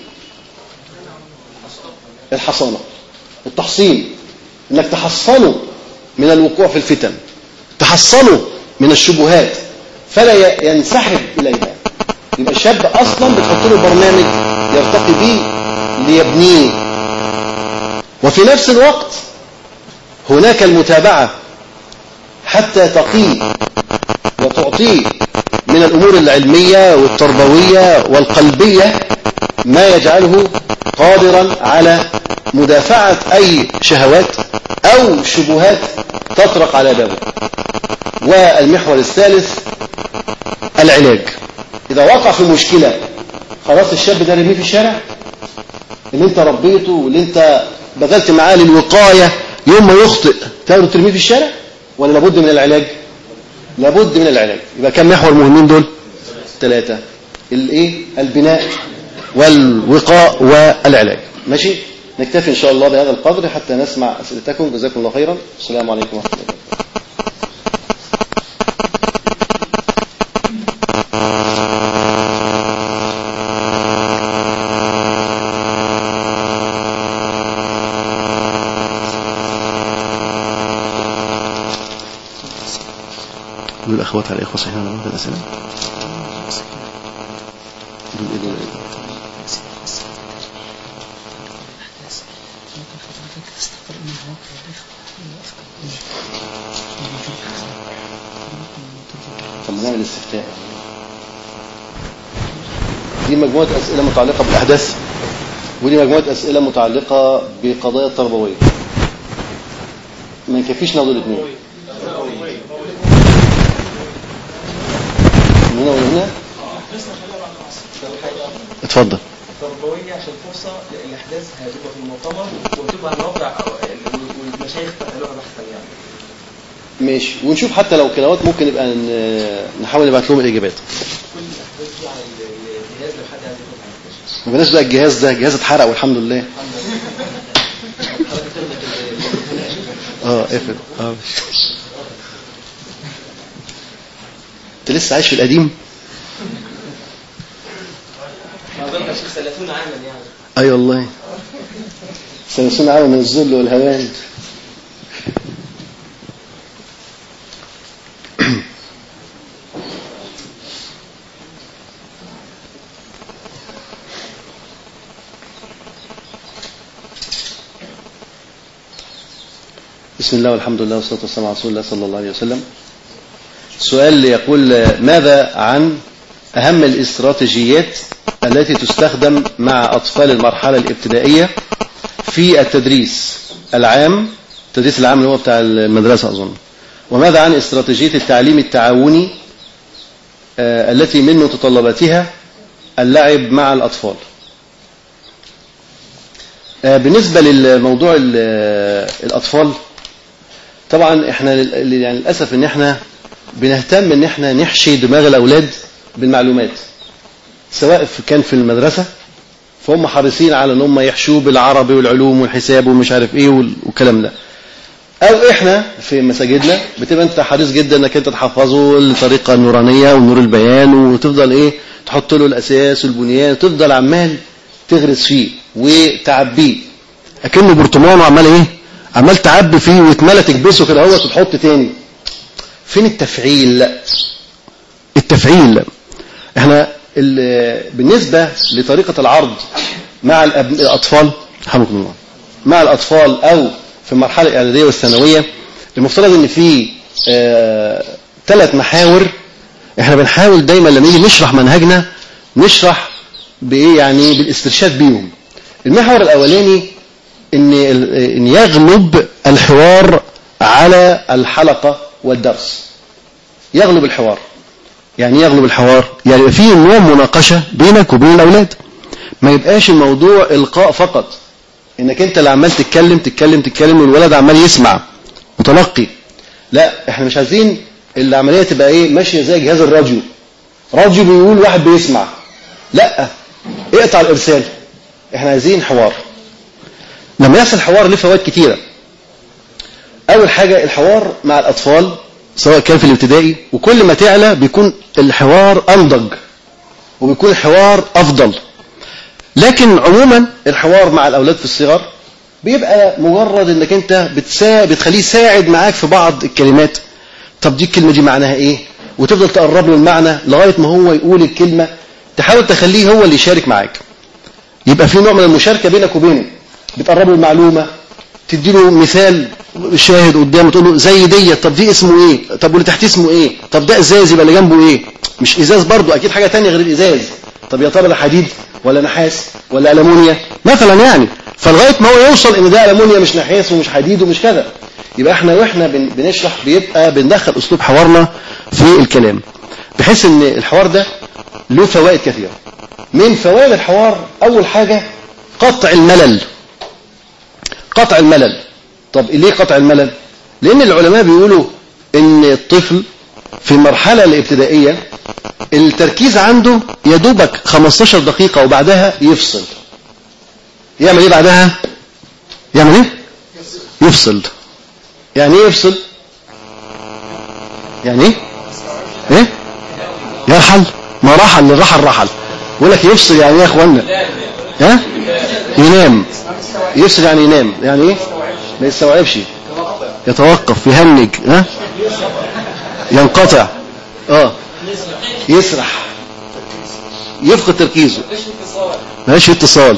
S4: الحصانة، التحصين، انك تحصنه من الوقوع في الفتن، تحصنه من الشبهات فلا ينسحب اليها. يبقى الشاب اصلا بتحط له برنامج يرتقي به ليبنيه. وفي نفس الوقت هناك المتابعة حتى تقيه وتعطيه من الأمور العلمية والتربوية والقلبية ما يجعله قادرا على مدافعة أي شهوات أو شبهات تطرق على بابه. والمحور الثالث العلاج. إذا وقع في مشكلة خلاص الشاب ده رميه في الشارع اللي انت ربيته واللي انت بذلت معاه للوقاية، يوم ما يخطئ تقدر ترميه في الشارع ولا لابد من العلاج؟ لابد من العلاج. يبقى كم محور مهمين دول؟ 3. البناء والوقاء والعلاج. ماشي، نكتفي إن شاء الله بهذا القدر حتى نسمع أسئلتكم. جزاكم الله خيرا. السلام عليكم ورحمة الله. الأخوات على الإخوة صحيحين على بعض الأسئلة. طب نعمل استفتاء. دي مجموعة أسئلة متعلقة بالأحداث، ودي مجموعة أسئلة متعلقة بقضايا التربوية. ما يكفيش ناخد الاثنين. من هنا ولا هنا؟ اتفضل.
S5: تربوية عشان فرصة للأحداث هتبقى في المؤتمر وتبقى الواقع والمشايخ تعملوها بحثا يعني.
S4: ماشي، ونشوف حتى لو كلمات ممكن نبقى نحاول نبعت لهم الإجابات.
S5: كل الأحداث دي على الجهاز لو حد عايز ياخد.
S4: ما بلاش بقى الجهاز ده، الجهاز اتحرق والحمد لله. اقفل. انت لسه عايش في القديم؟
S5: ما ظل شيخ 30 عاما يعني.
S4: اي والله 30 عاما من الذل والهوان. بسم الله والحمد لله والصلاة والسلام على رسول الله صلى الله عليه وسلم. السؤال يقول: ماذا عن أهم الاستراتيجيات التي تستخدم مع أطفال المرحلة الابتدائية في التدريس العام، التدريس العام اللي هو بتاع المدرسة أظن، وماذا عن استراتيجية التعليم التعاوني التي من متطلباتها اللعب مع الأطفال؟ بالنسبة للموضوع الأطفال، طبعا احنا يعني للأسف ان احنا بنهتم ان احنا نحشي دماغ الأولاد بالمعلومات، سواء كان في المدرسة فهم حريصين على ان هم يحشوه بالعربي والعلوم والحساب ومش عارف ايه والكلام ده، او احنا في مساجدنا بتبقى انت حريص جدا انك انت تحفظه الطريقة النورانية ونور البيان، وتفضل ايه تحط له الاساس والبنيان، وتفضل عمال تغرس فيه وتعبيه اكنه برطمان، وعمال ايه عمال تعبي فيه وتملى تكبسه كده اهوت وتحط تاني. فين التفعيل؟ التفعيل احنا بالنسبة لطريقة العرض مع الأطفال رحمكم الله، مع الأطفال أو في المرحلة الإعدادية والثانوية، المفترض ان في 3 محاور احنا بنحاول دايما لما نيجي نشرح منهجنا نشرح بايه، يعني بالاسترشاد بيهم. المحور الأولاني ان يغلب الحوار على الحلقة والدرس. يغلب الحوار، يعني يغلب الحوار يعني فيه نوع مناقشة بينك وبين الأولاد، ما يبقاش الموضوع إلقاء فقط، إنك أنت اللي عمال تتكلم والولد عمال يسمع متلقي. لا، إحنا مش عايزين العملية تبقى إيه ماشية زي جهاز الراديو، راديو بيقول واحد بيسمع، لا اقطع الإرسال. إحنا عايزين حوار. لما يحصل حوار له فوائد كتيرة. أول حاجة الحوار مع الأطفال سواء كان في الابتدائي، وكل ما تعلى بيكون الحوار أنضج وبيكون الحوار أفضل. لكن عموما الحوار مع الأولاد في الصغر بيبقى مجرد انك انت بتخليه يساعد معاك في بعض الكلمات. طب دي الكلمة دي معناها ايه، وتفضل تقرب له المعنى لغاية ما هو يقول الكلمة، تحاول تخليه هو اللي يشارك معاك. يبقى في نوع من المشاركة بينك وبينه، بتقرب له المعلومة، تديله مثال شاهد قدامه تقول له زي دي، طب دي اسمه ايه، طب واللي تحت اسمه ايه، طب ده ازاز يبقى اللي جنبه ايه، مش ازاز برضو اكيد حاجة تانية غير الازاز، طب يا ترى ده حديد ولا نحاس ولا ألمونيا مثلا يعني. فلغاية ما هو يوصل ان ده ألمونيا مش نحاس ومش حديد ومش كذا، يبقى احنا واحنا بنشرح بيبقى بندخل اسلوب حوارنا في الكلام، بحيث ان الحوار ده له فوائد كثيرة. من فوائد الحوار اول حاجة قطع الملل. قطع الملل. طب ليه قطع الملل؟ لان العلماء بيقولوا ان الطفل في المرحلة الابتدائية التركيز عنده يدوبك 15 دقيقة وبعدها يفصل. يعمل ايه بعدها؟ يعمل ايه؟ يفصل. يعني ايه يفصل؟ يعني ايه؟ ايه؟ يرحل؟ ما رحل الرحل بقول لك يفصل يعني ايه يا اخوانا؟ ها؟ ينام. يفصل يعني ينام، يعني ايه؟ ما يستوعبش، يتوقف، يهنج، ها؟ ينقطع، يسرح، يفقد تركيزه، ماشي اتصال،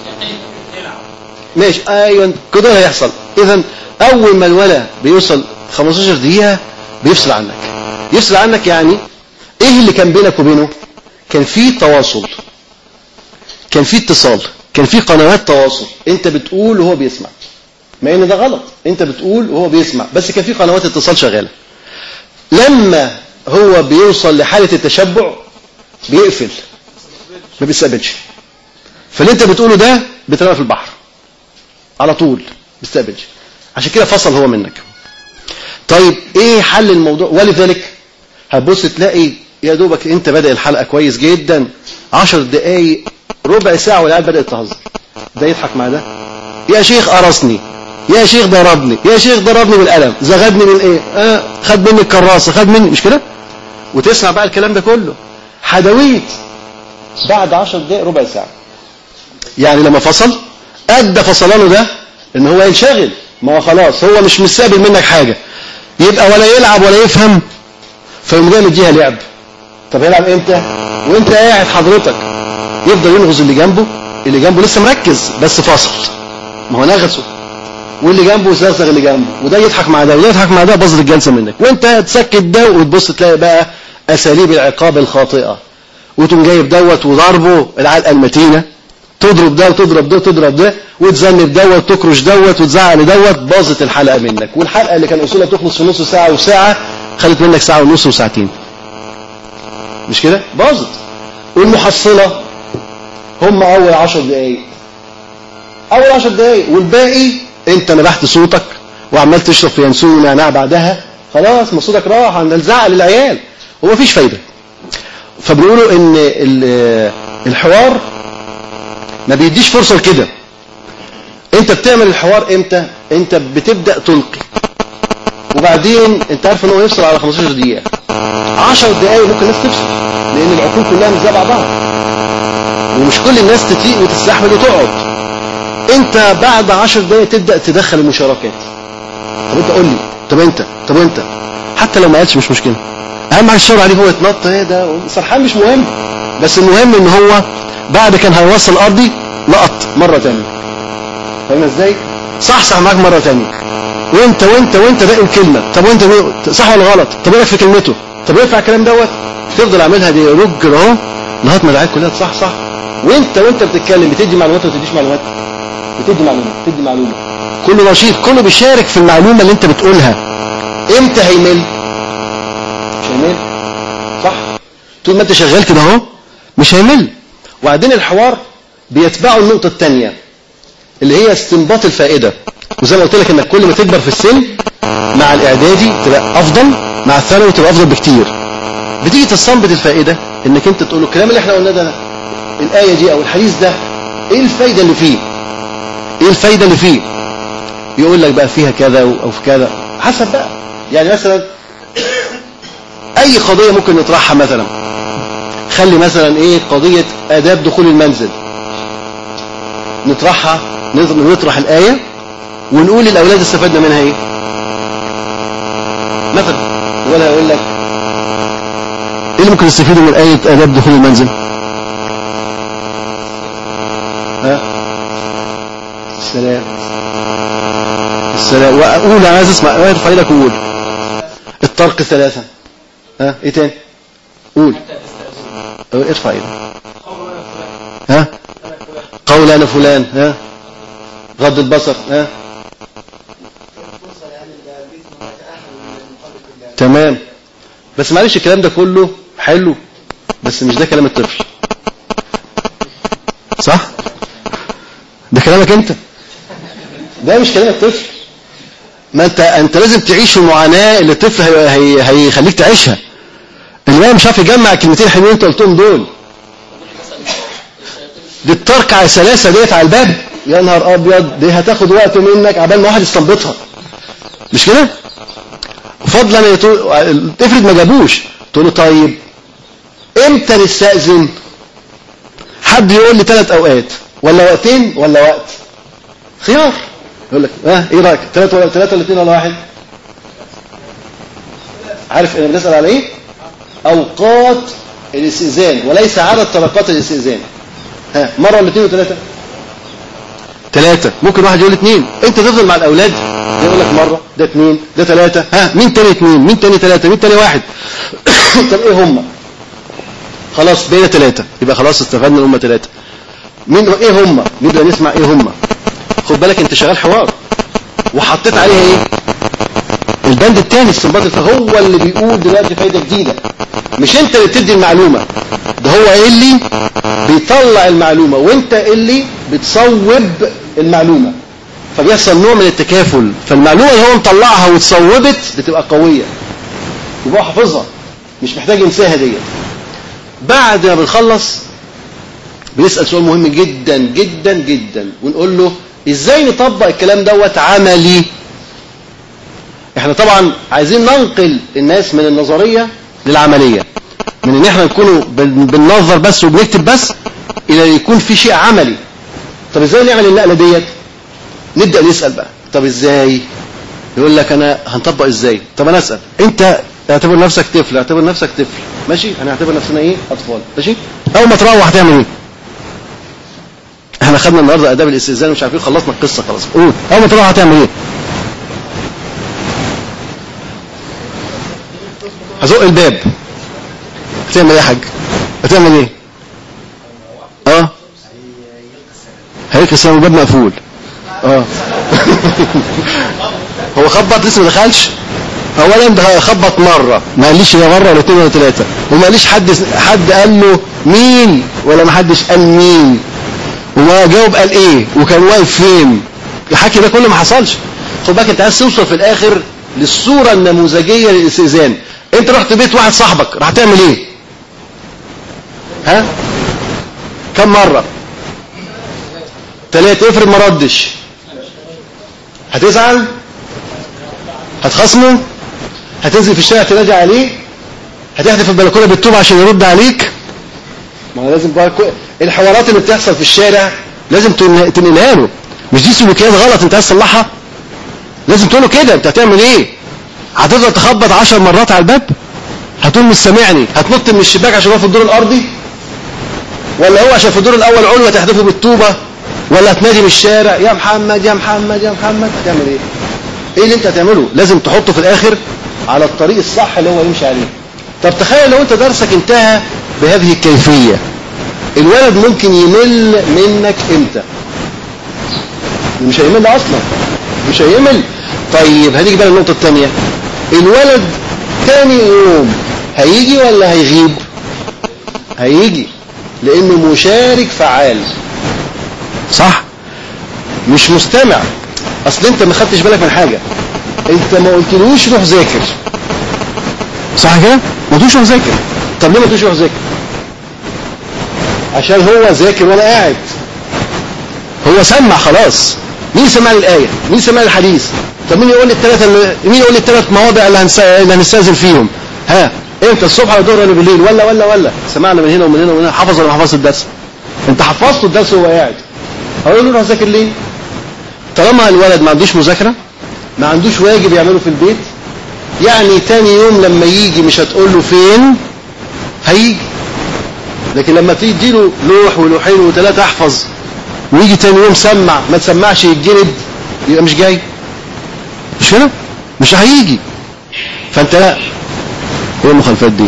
S4: ماشي، ايوه كده هيحصل. اذا اول ما الولد بيوصل 15 دقيقه بيفصل عنك. يفصل عنك يعني ايه اللي كان بينك وبينه؟ كان في تواصل، كان في اتصال، كان في قنوات تواصل، انت بتقول وهو بيسمع، مع ان ده غلط، انت بتقول وهو بيسمع، بس كان في قنوات اتصال شغاله. لما هو بيوصل لحاله التشبع بيقفل، ما بيستقبلش، فاللي انت بتقوله ده بترمى في البحر على طول، ما بيستقبلش، عشان كده فصل هو منك. طيب ايه حل الموضوع؟ ولذلك هتبص تلاقي يا دوبك انت بدأ الحلقه كويس جدا، 10 دقايق ربع ساعه والعيال بدأت تهزر، ده يضحك مع ده، يا شيخ قرصني، يا شيخ ضربني، يا شيخ ضربني بالقلم، زغدني من ايه، خد مني الكراسه، خد مني، مش كده؟ وتسمع بقى الكلام ده كله حدويت بعد 10 دقايق ربع ساعه. يعني لما فصل ادى فصلانه ده ان هو ينشغل، ما هو خلاص هو مش مستقبل منك حاجه، يبقى ولا يلعب ولا يفهم، فيقوم جاي مديها لعب. طب يلعب امتى؟ وانت قاعد حضرتك، يفضل ينغز اللي جنبه لسه مركز بس فاصل، ما هو نغزه، واللي جنبه يزغزغ اللي جنبه، وده يضحك مع ده وده يضحك مع ده، باظت الجلسه منك، وانت تسكت ده وتبص تلاقي بقى اساليب العقاب الخاطئه، وتقوم جايب دوت وضربه العلقه المتينه، تضرب ده وتضرب ده وتضرب ده، وتذنب دوت وتكرش دوت وتزعل دوت، باظت الحلقه منك. والحلقه اللي كان اصولها بتخلص في نص ساعه وساعه خدت منك ساعه ونص وساعتين، مش كده؟ باظت. والمحصله هم اول 10 دقائق، اول 10 دقائق، والباقي انت نبحت صوتك وعمال تشرب في ينسون ونعناع بعدها، خلاص ما صوتك راح عند الزعل العيال ومفيش فايده. فبيقولوا ان الحوار ما بيديش فرصه لكده. انت بتعمل الحوار امتى؟ انت بتبدا تلقي، وبعدين انت عارف ان هو يفصل على 15 دقيقه، 10 دقائق ممكن الناس تفصل، لان العقول كلها مش زي بعضها، ومش كل الناس تطيق وتستحمل وتقعد. انت بعد 10 دقائق تبدا تدخل المشاركات. طب انت قول لي، طب انت حتى لو ما قالش مش مشكله، اهم حاجه الشاور عليه هو يتنط، ايه ده سرحان مش مهم، بس المهم ان هو بعد كان هيوصل ارضي لقط مره ثانيه، فاهم ازاي؟ صح معاك مره ثانيه، وانت باقي كلمه، طب وانت صح ولا غلط؟ طب ايه رايك في كلمته؟ طب ينفع الكلام دوت؟ تفضل اعملها دي رج اهو لغايه ما العيال كلها صح، وانت بتتكلم بتدي معلومات ولا ما بتديش معلومات؟ بتدي معلومه، كله نشيط، كله بيشارك في المعلومه اللي انت بتقولها. امتى هيمل؟ مش هيمل، صح؟ طول ما انت شغال كده اهو مش هيمل. وبعدين الحوار بيتبعه النقطه الثانيه اللي هي استنباط الفائده، وزي ما قلت لك انك كل ما تكبر في السن مع الاعدادي تبقى افضل، مع الثانوي تبقى افضل بكتير. بتيجي تستنبط الفائده انك انت تقول له الكلام اللي احنا قلناه ده، الايه دي او الحديث ده، ايه الفايده اللي فيه؟ ايه الفايده اللي فيه؟ يقول لك بقى فيها كذا او في كذا، حسب بقى. يعني مثلا اي قضيه ممكن نطرحها، مثلا خلي مثلا ايه قضيه آداب دخول المنزل، نطرح الآية ونقول للأولاد استفدنا منها ايه مثلا، ولا يقول لك ايه اللي ممكن يستفيدوا من آية آداب دخول المنزل؟ السلام وأقول أنا عايز اسمع، ارفع ايدك وقول الطرق 3. ايه تاني؟ قول، ارفع ايدك. قول انا فلان، غض البصر، تمام. بس معلش الكلام ده كله حلو، بس مش ده كلام الطفل، صح؟ ده كلامك انت، ده مش كلام الطفل. ما انت لازم تعيش في المعاناة اللي الطفل هيخليك تعيشها. اللي مش عارف يجمع الكلمتين الحلوين انت قلتهم دول، دي التركع سلاسة ديت على الباب، يا نهار ابيض، دي هتاخد وقت منك عبال ما واحد يستنبطها، مش كده؟ فضلا افرض ما جابوش، تقول له طيب امتى نستأذن؟ حد يقول لي 3 أوقات ولا وقتين ولا وقت، خيار. يقول لك ايه رايك 3 ولا 2 ولا 1؟ عارف انا بنسأل على ايه؟ اوقات الاستئذان وليس عدد طرقات الاستئذان. مره ولا 2 و3؟ 3. ممكن واحد يقول 2. انت تفضل مع الاولاد، ده يقول لك مره، ده 2، ده 3. مين تاني 2؟ مين تاني 3؟ مين تاني 1؟ طب ايه هم؟ خلاص بين 3، يبقى خلاص استفدنا هم 3. مين ايه هم؟ نبدا نسمع ايه هم. خد بالك انت شغال حوار وحطيت عليها ايه؟ البند الثاني السنباطي، فهو اللي بيقول دلوقتي فايده جديده، مش انت اللي بتدي المعلومه، ده هو اللي بيطلع المعلومه وانت اللي بتصوب المعلومه، فبيحصل نوع من التكافل. فالمعلومه اللي هو مطلعها وتصوبت بتبقى قويه، يبقى حافظها مش محتاج ينساها ديت. بعد ما بنخلص بيسأل سؤال مهم جدا جدا جدا، ونقول له ازاي نطبق الكلام دوت عملي. احنا طبعا عايزين ننقل الناس من النظرية للعملية، من ان احنا نكونوا بننظر بس وبنكتب بس الى يكون في شيء عملي. طب ازاي نعمل النقلة ديت؟ نبدأ نسأل بقى طب ازاي؟ يقول لك انا هنطبق ازاي؟ طب انا اسأل، انت اعتبر نفسك طفل، اعتبر نفسك طفل، ماشي؟ هنعتبر نفسنا ايه؟ اطفال، ماشي؟ اول ما تروح هتعمل ايه؟ احنا خدنا النهارده اداب الاستئذان ومش عارفين، خلصنا القصه خلاص. قول اول ما تروح هتعمل ايه؟ هزق الباب. هتعمل ايه يا حاج؟ هتعمل ايه؟ هيكسر الباب مقفول. هو خبط لسه ما دخلش. اولا ده خبط مره، ما قاليش هي مره ولا 2 ولا 3، وما قاليش حد قال له مين ولا ما حدش قال مين، وما جاوب قال ايه وكان واقف فين. الحكي ده كله ما حصلش. خد بالك انت عايز توصل في الاخر للصوره النموذجيه للاستئذان. انت رحت بيت واحد صاحبك، راح تعمل ايه؟ كم مره؟ 3. افرض ما ردش، هتزعل؟ هتخصمه؟ هتنزل في الشارع تنادي عليه؟ هتحدف في البلكونه بالطوب عشان يرد عليك؟ ما هو لازم بقى الحوارات اللي بتحصل في الشارع لازم تنقلها له. مش دي سلوكيات غلط انت عايز تصلحها؟ لازم تقول له كده. انت هتعمل ايه؟ هتفضل تخبط 10 مرات على الباب؟ هتقول مش سامعني؟ هتنط من الشباك عشان هو في الدور الارضي؟ ولا هو عشان في الدور الاول علوي هتحدفه بالطوبه؟ ولا هتنادي من الشارع يا محمد يا محمد يا محمد؟ هتعمل ايه؟ ايه اللي انت هتعمله؟ لازم تحطه في الاخر على الطريق الصح اللي هو يمشي عليه. طب تخيل لو انت درسك انتهى بهذه الكيفية، الولد ممكن يمل منك امتى؟ مش هيمل اصلا، مش هيمل. طيب هنيجي بقى النقطة الثانية، الولد تاني يوم هيجي ولا هيغيب؟ هيجي، لانه مشارك فعال، صح؟ مش مستمع. اصل انت ما خدتش بالك من حاجة، انت ما قلتلوش روح ذاكر، صح كده؟ ما قلتلوش روح ذاكر. طب ليه ما قلتلوش روح ذاكر؟ عشان هو ذاكر وانا قاعد. هو سمع خلاص. مين سمع لي الآية؟ مين سمع لي الحديث؟ طب مين يقول لي مين يقول لي الثلاث مواضع اللي هنستأذن فيهم؟ امتى؟ الصبح ولا الظهر ولا بالليل ولا سمعنا من هنا ومن هنا ومن هنا. حفظ ولا ما حفظش الدرس؟ انت حفظته الدرس وهو قاعد. هقول له روح ذاكر ليه؟ طالما الولد ما عندوش مذاكرة، ما عندوش واجب يعمله في البيت، يعني تاني يوم لما يجي مش هتقول له فين، هيجي. لكن لما تيجي له لوح ولوحين و3 احفظ، ويجي تاني يوم سمع، ما تسمعش يتجلد، يبقى مش جاي. مش كده؟ مش هيجي. فانت لا، ايه المخالفات دي؟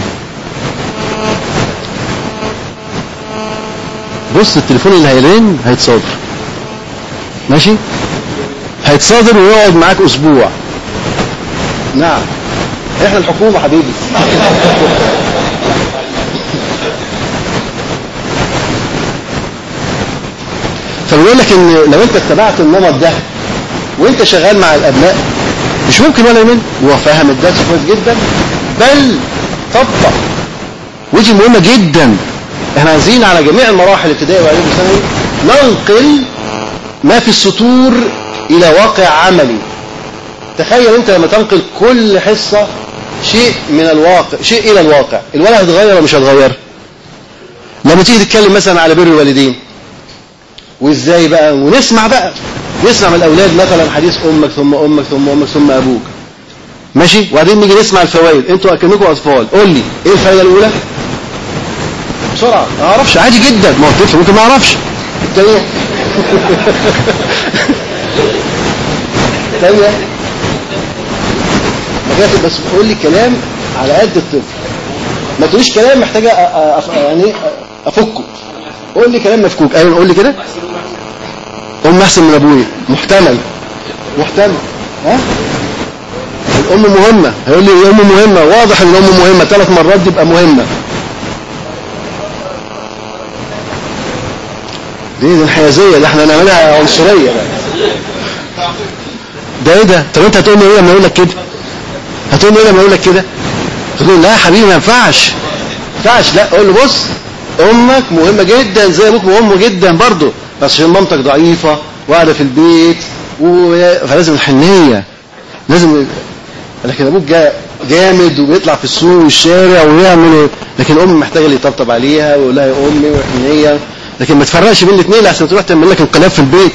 S4: بص التليفون اللي هيرن هيتصادر، ماشي؟ هيتصادر ويقعد معاك اسبوع. نعم، احنا الحكومة حبيبي. فبيقول لك ان لو انت اتبعت النمط ده وانت شغال مع الابناء مش ممكن ولا يمل، هو فاهم الدرس كويس جدا، بل طبق. ودي مهمة جدا. احنا عايزين على جميع المراحل الابتدائيه واعدادي وثانوي ننقل ما في السطور الى واقع عملي. تخيل انت لما تنقل كل حصة شيء من الواقع، شيء الى الواقع. الولد هتغير ولا مش هتغير؟ لما تيجي تتكلم مثلا على بر الوالدين وازاي بقى، ونسمع بقى، نسمع من الاولاد مثلا حديث امك ثم امك ثم امك ثم ابوك، ماشي، وبعدين نيجي نسمع الفوائد. انتوا اكنكم اطفال، قول لي ايه الفائده الاولى بسرعه؟ ما اعرفش، عادي جدا، ما هو الطفل ممكن ما اعرفش. الثانيه بس قول لي كلام على قد الطفل، ما تقوليش كلام محتاجه يعني افكه. قول لي كلام مفكوك. ايوه قول لي كده. ام احسن من ابويا، محتمل. ها الام مهمه، هيقول لي الام مهمه، واضح ان الام مهمه 3 مرات دي يبقى مهمه. دي الحيازيه اللي احنا نعملها عنصريه ده ايه ده؟ طب انت هتقول لي ايه لما اقول لك كده؟ هتقول لي ايه لما اقول لك كده؟ تقول لا يا حبيبي ما ينفعش. لا، قول له بص، امك مهمه جدا زي ابوك مهم جدا برضه، بس عشان مامتك ضعيفه وقاعده في البيت فلازم الحنيه، لازم. لكن ابوك جامد وبيطلع في السوق والشارع ويعمل، لكن الام محتاجه اللي يطبطب عليها ويقول لها يا امي وحنيه، لكن ما تفرقش بين الاثنين لحسن تروح تعمل لك انقلاب في البيت.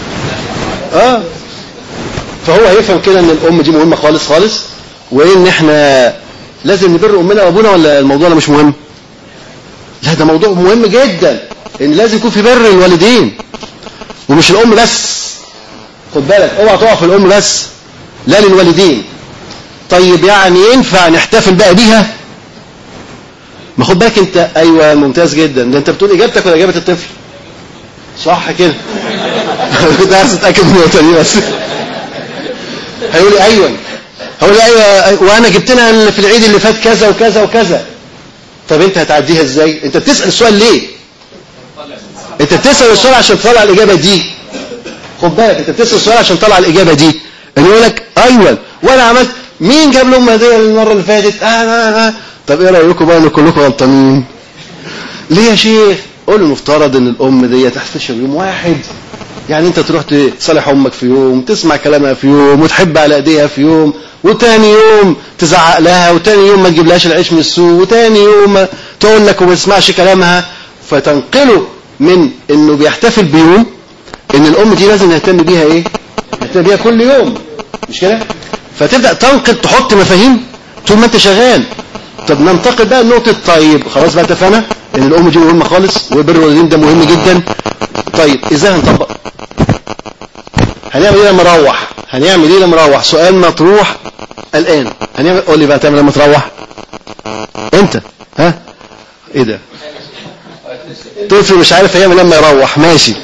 S4: فهو هيفهم كده ان الام دي مهمه خالص خالص، وان احنا لازم نبر امنا وابونا. ولا الموضوع ده مش مهم؟ لا، ده موضوع مهم جدا، ان لازم يكون في بر الوالدين، ومش الام بس. خد بالك، اوعى تقع في الام بس، لا للوالدين. طيب يعني ينفع نحتفل بقى بيها؟ ما خد بالك انت. ايوه ممتاز جدا، ده انت بتقول اجابتك ولا اجابه الطفل؟ صح كده. كنت عايز اتاكد من النقطه دي بس. هيقول لي ايوه، هقول له ايوه، وانا جبت لها في العيد اللي فات كذا وكذا وكذا. طب انت هتعديها ازاي؟ انت بتسال السؤال ليه؟ انت بتسال السؤال عشان تطلع الاجابه دي. خد بالك، انت بتسال السؤال عشان تطلع الاجابه دي، ان يقول لك ايوه وانا عملت. مين جاب لهم هديه المره اللي فاتت؟ طب ايه رايكم بقى ان كلكم غلطانين؟ ليه يا شيخ؟ قول له نفترض ان الام دي تحتشر يوم واحد، يعني انت تروح تصالح امك في يوم، تسمع كلامها في يوم، وتحب على ايديها في يوم، وتاني يوم تزعق لها، وتاني يوم ما تجيبلهاش العيش من السوق، وتاني يوم تقول لك وما تسمعش كلامها. فتنقله من انه بيحتفل بيوم، ان الام دي لازم نهتم بيها ايه؟ نهتم بيها كل يوم، مش كده؟ فتبدا تنقل، تحط مفاهيم طول ما انت شغال. طب ننتقل بقى لنقطه، طيب خلاص بقى اتفقنا ان الام دي مهمه خالص، وبر الوالدين ده مهم جدا. طيب ازاي هنطبق؟ هنعمل ايه لما نروح؟ سؤال مطروح الان. قول لي بقى تعمل لما تروح انت. ايه ده؟ طفل مش عارف هيعمل لما يروح، ماشي.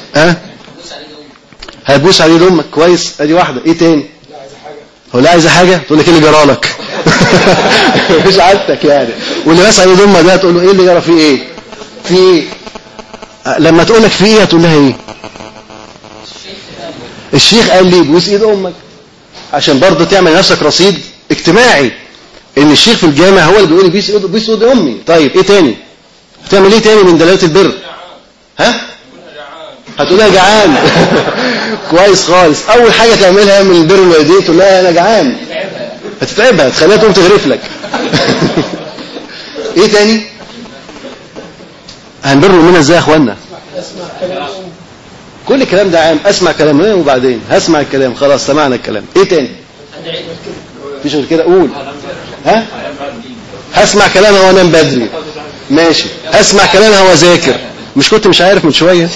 S4: هتبوس عليه امك، كويس، ادي واحده. ايه تاني؟ هو لا عايزه حاجه، تقول لك ايه اللي جرالك؟ مش عادتك يعني. واللي بس عليه امك ده تقول له ايه اللي جرى؟ فيه ايه؟ في ايه؟ لما تقول لك في ايه هتقول لها ايه؟ الشيخ قال لي بوس ايد امك، عشان برضه تعمل نفسك رصيد اجتماعي، ان الشيخ في الجامع هو اللي بيقول لي بوس ايد امي. طيب ايه تاني؟ هتعمل ايه تاني من دلالات البر؟ هتقولها جعان. كويس خالص. اول حاجه تعملها من البر الوالدين تقول لها انا جعان، هتتعبها، هتخليها تقوم تغرف لك. ايه تاني؟ هنبر منها ازاي يا اخوانا؟ كل الكلام ده عام. اسمع كلام وبعدين هسمع الكلام، خلاص سمعنا الكلام. ايه تاني؟ مفيش غير كده. قول. هسمع كلامها وانام بدري، ماشي. هسمع كلامها واذاكر. مش كنت مش عارف من شويه؟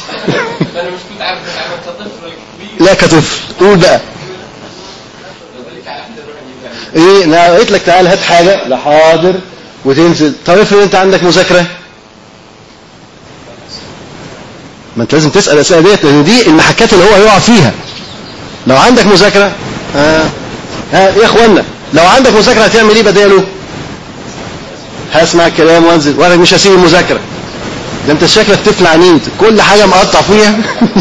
S4: لا كطفل. قول بقى. ايه؟ انا قلت لك تعال هات حاجه. لا حاضر. وتنزل. طب افرض انت عندك مذاكره، ما انت لازم تسال الاسئله ديت، لان دي المحكات اللي هو هيقع فيها. لو عندك مذاكره ايه يا اخوانا، لو عندك مذاكره هتعمل ايه بداله؟ هسمع الكلام وانزل، وانا مش هسيب المذاكره. ده انت شكلك طفل عنيد، كل حاجه مقطع فيها.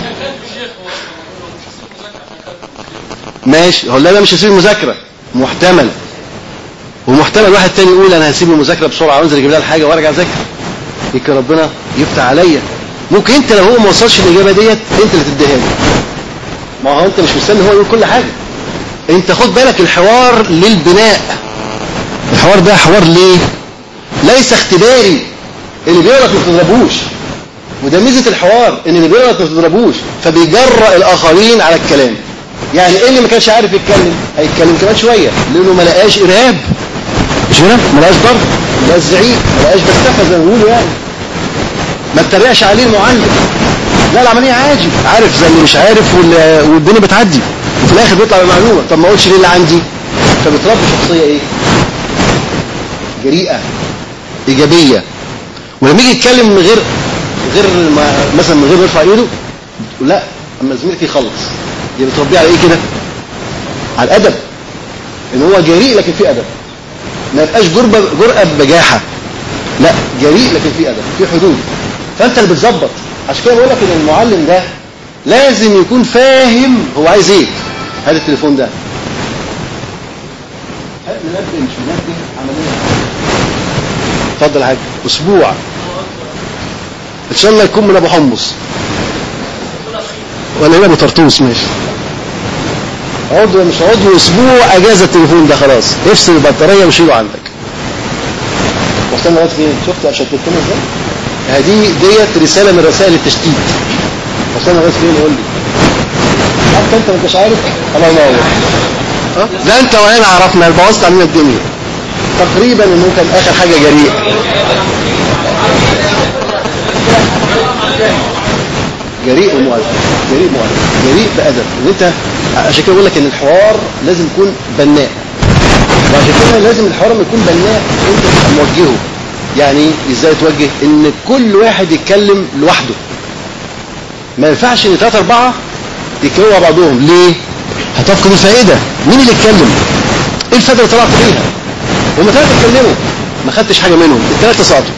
S4: ماشي. هو لا مش هسيب المذاكره، محتمل. ومحتمل واحد تاني يقول انا هسيب المذاكره بسرعه وانزل اجيب لها الحاجه وارجع اذاكر، يمكن ربنا يفتح عليا. ممكن انت لو هو ما وصلش الاجابه ديت انت اللي تديها له. ما هو انت مش مستني هو يقول كل حاجه. انت خد بالك، الحوار للبناء الحوار ده حوار ليه؟ ليس اختباري، اللي بيغلط ما تضربوش، وده ميزه الحوار ان اللي بيغلط ما تضربوش، فبيجرأ الاخرين على الكلام. يعني اللي ما كانش عارف يتكلم هيتكلم كمان شويه، لانه ما لقاش ارهاب، مش كده؟ ما لقاش ضرب، ما لقاش زعيق، ما لقاش بستفه زي ما بيقولوا يعني. ما اتريقش عليه المعلم، لا العمليه عادي، عارف زي اللي مش عارف والدنيا بتعدي، وفي الاخر بيطلع بمعلومه. طب ما اقولش ليه اللي عندي؟ فبتربي شخصيه ايه؟ جريئه، ايجابيه. ولما يجي يتكلم من غير مثلا من غير ما يرفع ايده، لا اما زميلك يخلص، دي بتربيه على ايه كده؟ على الادب، ان هو جريء لكن في ادب، ما يبقاش جرأة ببجاحه، لا جريء لكن في ادب، في حدود. فانت اللي بتظبط. عشان كده بقول لك ان المعلم ده لازم يكون فاهم هو عايز ايه. هذا التليفون ده منبه مش منبه عمليه. اتفضل يا حاج. اسبوع ان شاء الله يكون من ابو حمص ولا هنا ابو طرطوس، ماشي. عضو مش عضو، اسبوع اجازه التليفون ده، خلاص افصل البطاريه وشيله عندك. وصلنا لغايه فين؟ شفت اشتتنا ازاي؟ ديت رساله من رسائل التشتيت. وصلنا لغايه فين؟ قول لي. حتى انت ما انتش عارف. الله ينور. ده انت وانا عرفنا، بوظت علينا الدنيا. تقريبا انه كان اخر حاجه جريء. جريء ومؤدب، جريء مؤدب، جريء بأدب. ان انت عشان كده بقول لك ان الحوار لازم يكون بناء، وعشان كده لازم الحوار لما يكون بناء انت تبقى موجهه. يعني ازاي توجه؟ ان كل واحد يتكلم لوحده، ما ينفعش ان 3 4 يتكلموا مع بعضهم. ليه؟ هتفقد الفائده. مين اللي يتكلم؟ ايه الفائده اللي طلعت فيها؟ هم 3 اتكلموا ما خدتش حاجه منهم، ال3 سقطوا.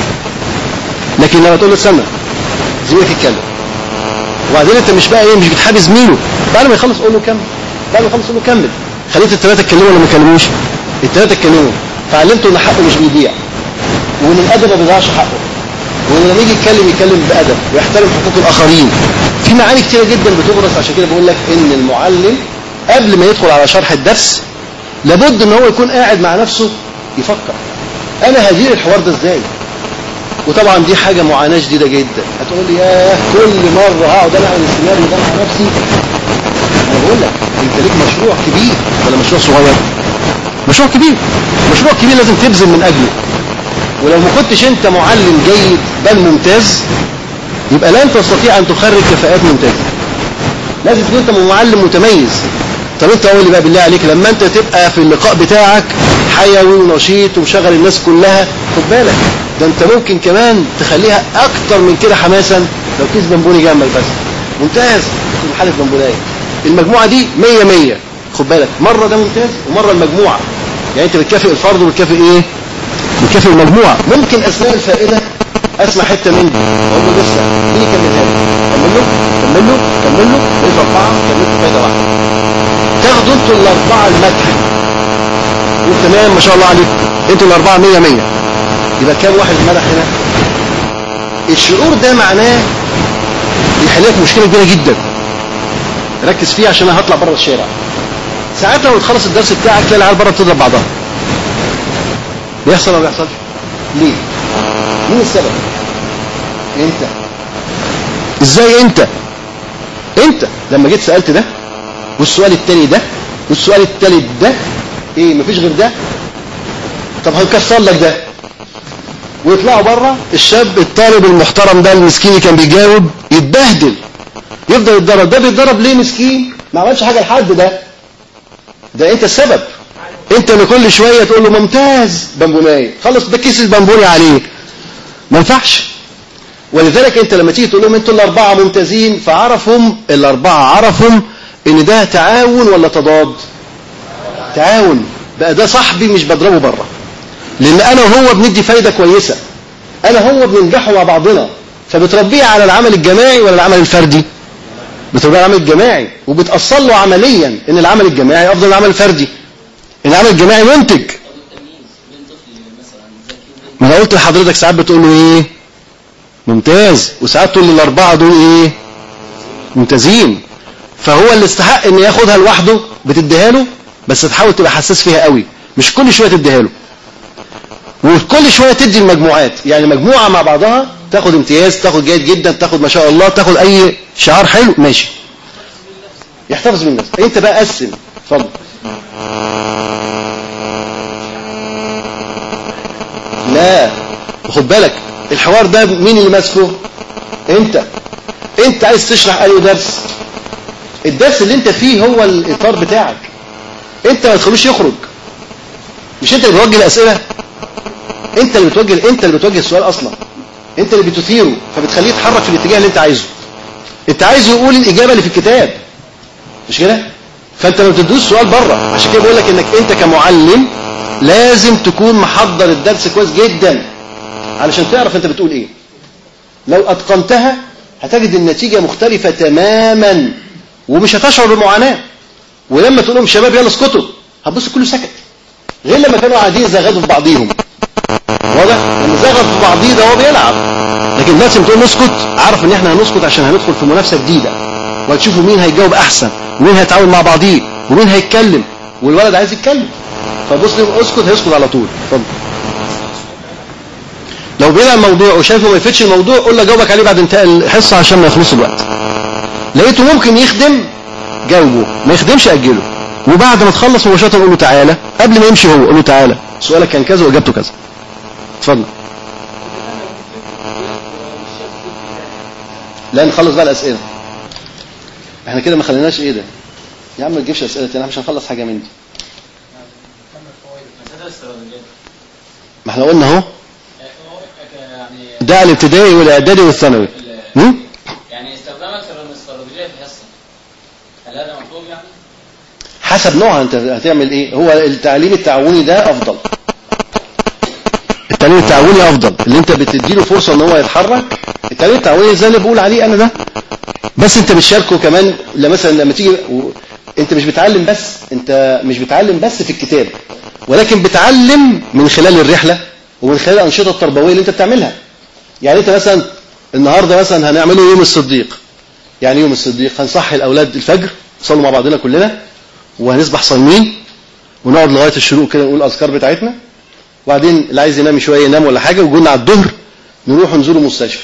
S4: لكن لما تقول له استنى زميلك يتكلم، وبعدين انت مش بقى ايه، مش بتحابي زميله، بعد ما يخلص قول له كمل، بعد ما يخلص قول له كمل. خليت ال3 اتكلموا ولا ما اتكلموش؟ ال3 اتكلموا، فعلمته ان حقه مش بيضيع، وان الادب ما بيضيعش حقه، وان لما يجي يتكلم بادب ويحترم حقوق الاخرين. في معاني كتيره جدا بتبرز. عشان كده بقول لك ان المعلم قبل ما يدخل على شرح الدرس لابد ان هو يكون قاعد مع نفسه يفكر انا هدير الحوار ده ازاي. وطبعا دي حاجه معاناه شديده جدا. هتقول لي ياه كل مره هقعد انا اعمل السيناريو ده مع نفسي. انا بقول لك انت ليك مشروع كبير ولا مشروع صغير؟ مشروع كبير. مشروع كبير لازم تبذل من اجله. ولو ما كنتش انت معلم جيد بل ممتاز يبقى لن تستطيع ان تخرج كفاءات ممتازه. لازم تكون انت معلم متميز. طب انت قول لي بقى بالله عليك، لما انت تبقى في اللقاء بتاعك حيوي ونشيط ومشغل الناس كلها، خد بالك ده انت ممكن كمان تخليها اكتر من كده حماسا لو كيس بنبوني جنبك بس. ممتاز، تكون حاله بنبونايه. المجموعه دي 100 100. خد بالك مره ده ممتاز ومره المجموعه. يعني انت بتكافئ الفرد وبتكافئ ايه؟ بتكافئ المجموعه. ممكن اثناء الفائده اسمع حته مني اقول له لسه مين يكملها لي؟ كمل له انتوا 4 كملتوا فايده واحده. تاخدوا انتوا ال4 المدح وتمام ما شاء الله عليكم، انتوا ال4 100 100. يبقى كام واحد مدح هنا؟ الشعور ده معناه يحل لك مشكله كبيره جدا. ركز فيه عشان انا هطلع بره الشارع. ساعتها لو تخلص الدرس بتاعك تلاقي العيال بره بتضرب بعضها. بيحصل ولا ما بيحصلش؟ ليه؟ مين السبب؟ انت. ازاي انت لما جيت سألت ده والسؤال التاني ده والسؤال التالت ده ايه مفيش غير ده؟ طب هنكسر لك ده ويطلعوا بره. الشاب الطالب المحترم ده المسكين كان بيجاوب يتبهدل يفضل يتضرب. ده بيتضرب ليه مسكين؟ ما عملش حاجه لحد. ده انت السبب. انت اللي كل شويه تقول له ممتاز بامبونايه، خلص ده كيس البامبوني عليه. ما ينفعش. ولذلك انت لما تيجي تقول لهم انتوا ال4 ممتازين، فعرفهم ال4 عرفهم ان ده تعاون ولا تضاد؟ تعاون. بقى ده صاحبي مش بضربه بره، لان انا وهو بندي فايده كويسه، انا وهو بننجحوا مع بعضنا. فبتربيه على العمل الجماعي ولا العمل الفردي؟ بتربيه على العمل الجماعي، وبتأصل له عمليا ان العمل الجماعي افضل من العمل الفردي. العمل الجماعي ينتج. ما انا قلت لحضرتك ساعات بتقول له ايه؟ ممتاز، وساعات تقول له ال4 دول ايه؟ ممتازين. فهو اللي استحق ان ياخدها لوحده بتديها له، بس تحاول تبقى حساس فيها قوي. مش كل شويه تديها له، وكل شويه تدي المجموعات، يعني مجموعه مع بعضها تاخد امتياز، تاخد جيد جدا، تاخد ما شاء الله، تاخد اي شعار حلو، ماشي. يحتفظ بالنفس. انت بقى قسم. اتفضل. لا خد بالك الحوار ده مين اللي ماسكه؟ انت عايز تشرح اي درس، الدرس اللي انت فيه هو الاطار بتاعك، انت ما تخلوش يخرج. مش انت اللي بتوجه الاسئله، انت اللي بتوجه السؤال اصلا، انت اللي بتثيره، فبتخليه يتحرك في الاتجاه اللي انت عايزه. انت عايزه يقول الاجابه اللي في الكتاب، مش كده؟ فانت ما بتدوش سؤال بره. عشان كده بقول لك انك انت كمعلم لازم تكون محضر الدرس كويس جدا علشان تعرف انت بتقول ايه. لو اتقنتها هتجد النتيجه مختلفه تماما ومش هتشعر بمعاناه. ولما تقول لهم شباب يلا اسكتوا، هتبص كله سكت، غير لما كانوا قاعدين زغدوا في بعضيهم. واضح؟ لما زغد في بعضيه ده هو بيلعب، لكن دلوقتي بتقول نسكت، عارف ان احنا هنسكت عشان هندخل في منافسه جديده، وهتشوفوا مين هيجاوب احسن، ومين هيتعاون مع بعضيه، ومين هيتكلم، والولد عايز يتكلم، فبص اسكت هيسكت على طول. اتفضل. لو بيلعب الموضوع وشايفه ما يفيدش الموضوع، قول له جاوبك عليه بعد انتهاء الحصه عشان ما يخلص الوقت. لقيته ممكن يخدم جاوبه، ما يخدمش اجله، وبعد ما تخلص مباشره قول له تعالى، قبل ما يمشي هو قول له تعالى سؤالك كان كذا واجابته كذا. اتفضل. لا نخلص بقى الاسئله، احنا كده ما خليناش ايه ده يا عم، ما تجيبش اسئله تاني، احنا مش هنخلص حاجه من دي. ما احنا قلنا اهو ده الابتدائي والاعدادي والثانوي.
S6: يعني استخدامك الاستراتيجيه في الحصه هل هذا مطلوب يعني؟
S4: حسب نوعها انت هتعمل ايه. هو التعليم التعاوني ده افضل، التعليم التعاوني افضل، اللي انت بتديله فرصه ان هو يتحرك. التعليم التعاوني زي اللي بقول عليه انا ده، بس انت بتشاركه كمان. مثلا لما تيجي انت مش بتعلم بس في الكتاب، ولكن بتعلم من خلال الرحله ومن خلال الانشطه التربويه اللي انت بتعملها. يعني انت مثلا النهارده مثلا هنعمله يوم الصديق، يعني يوم الصديق هنصحي الاولاد الفجر نصلي مع بعضنا كلنا، وهنسبح صايمين، ونقعد لغايه الشروق كده نقول الاذكار بتاعتنا، وبعدين اللي عايز ينام شويه ينام ولا حاجه، وقلنا على الظهر نروح نزور المستشفى.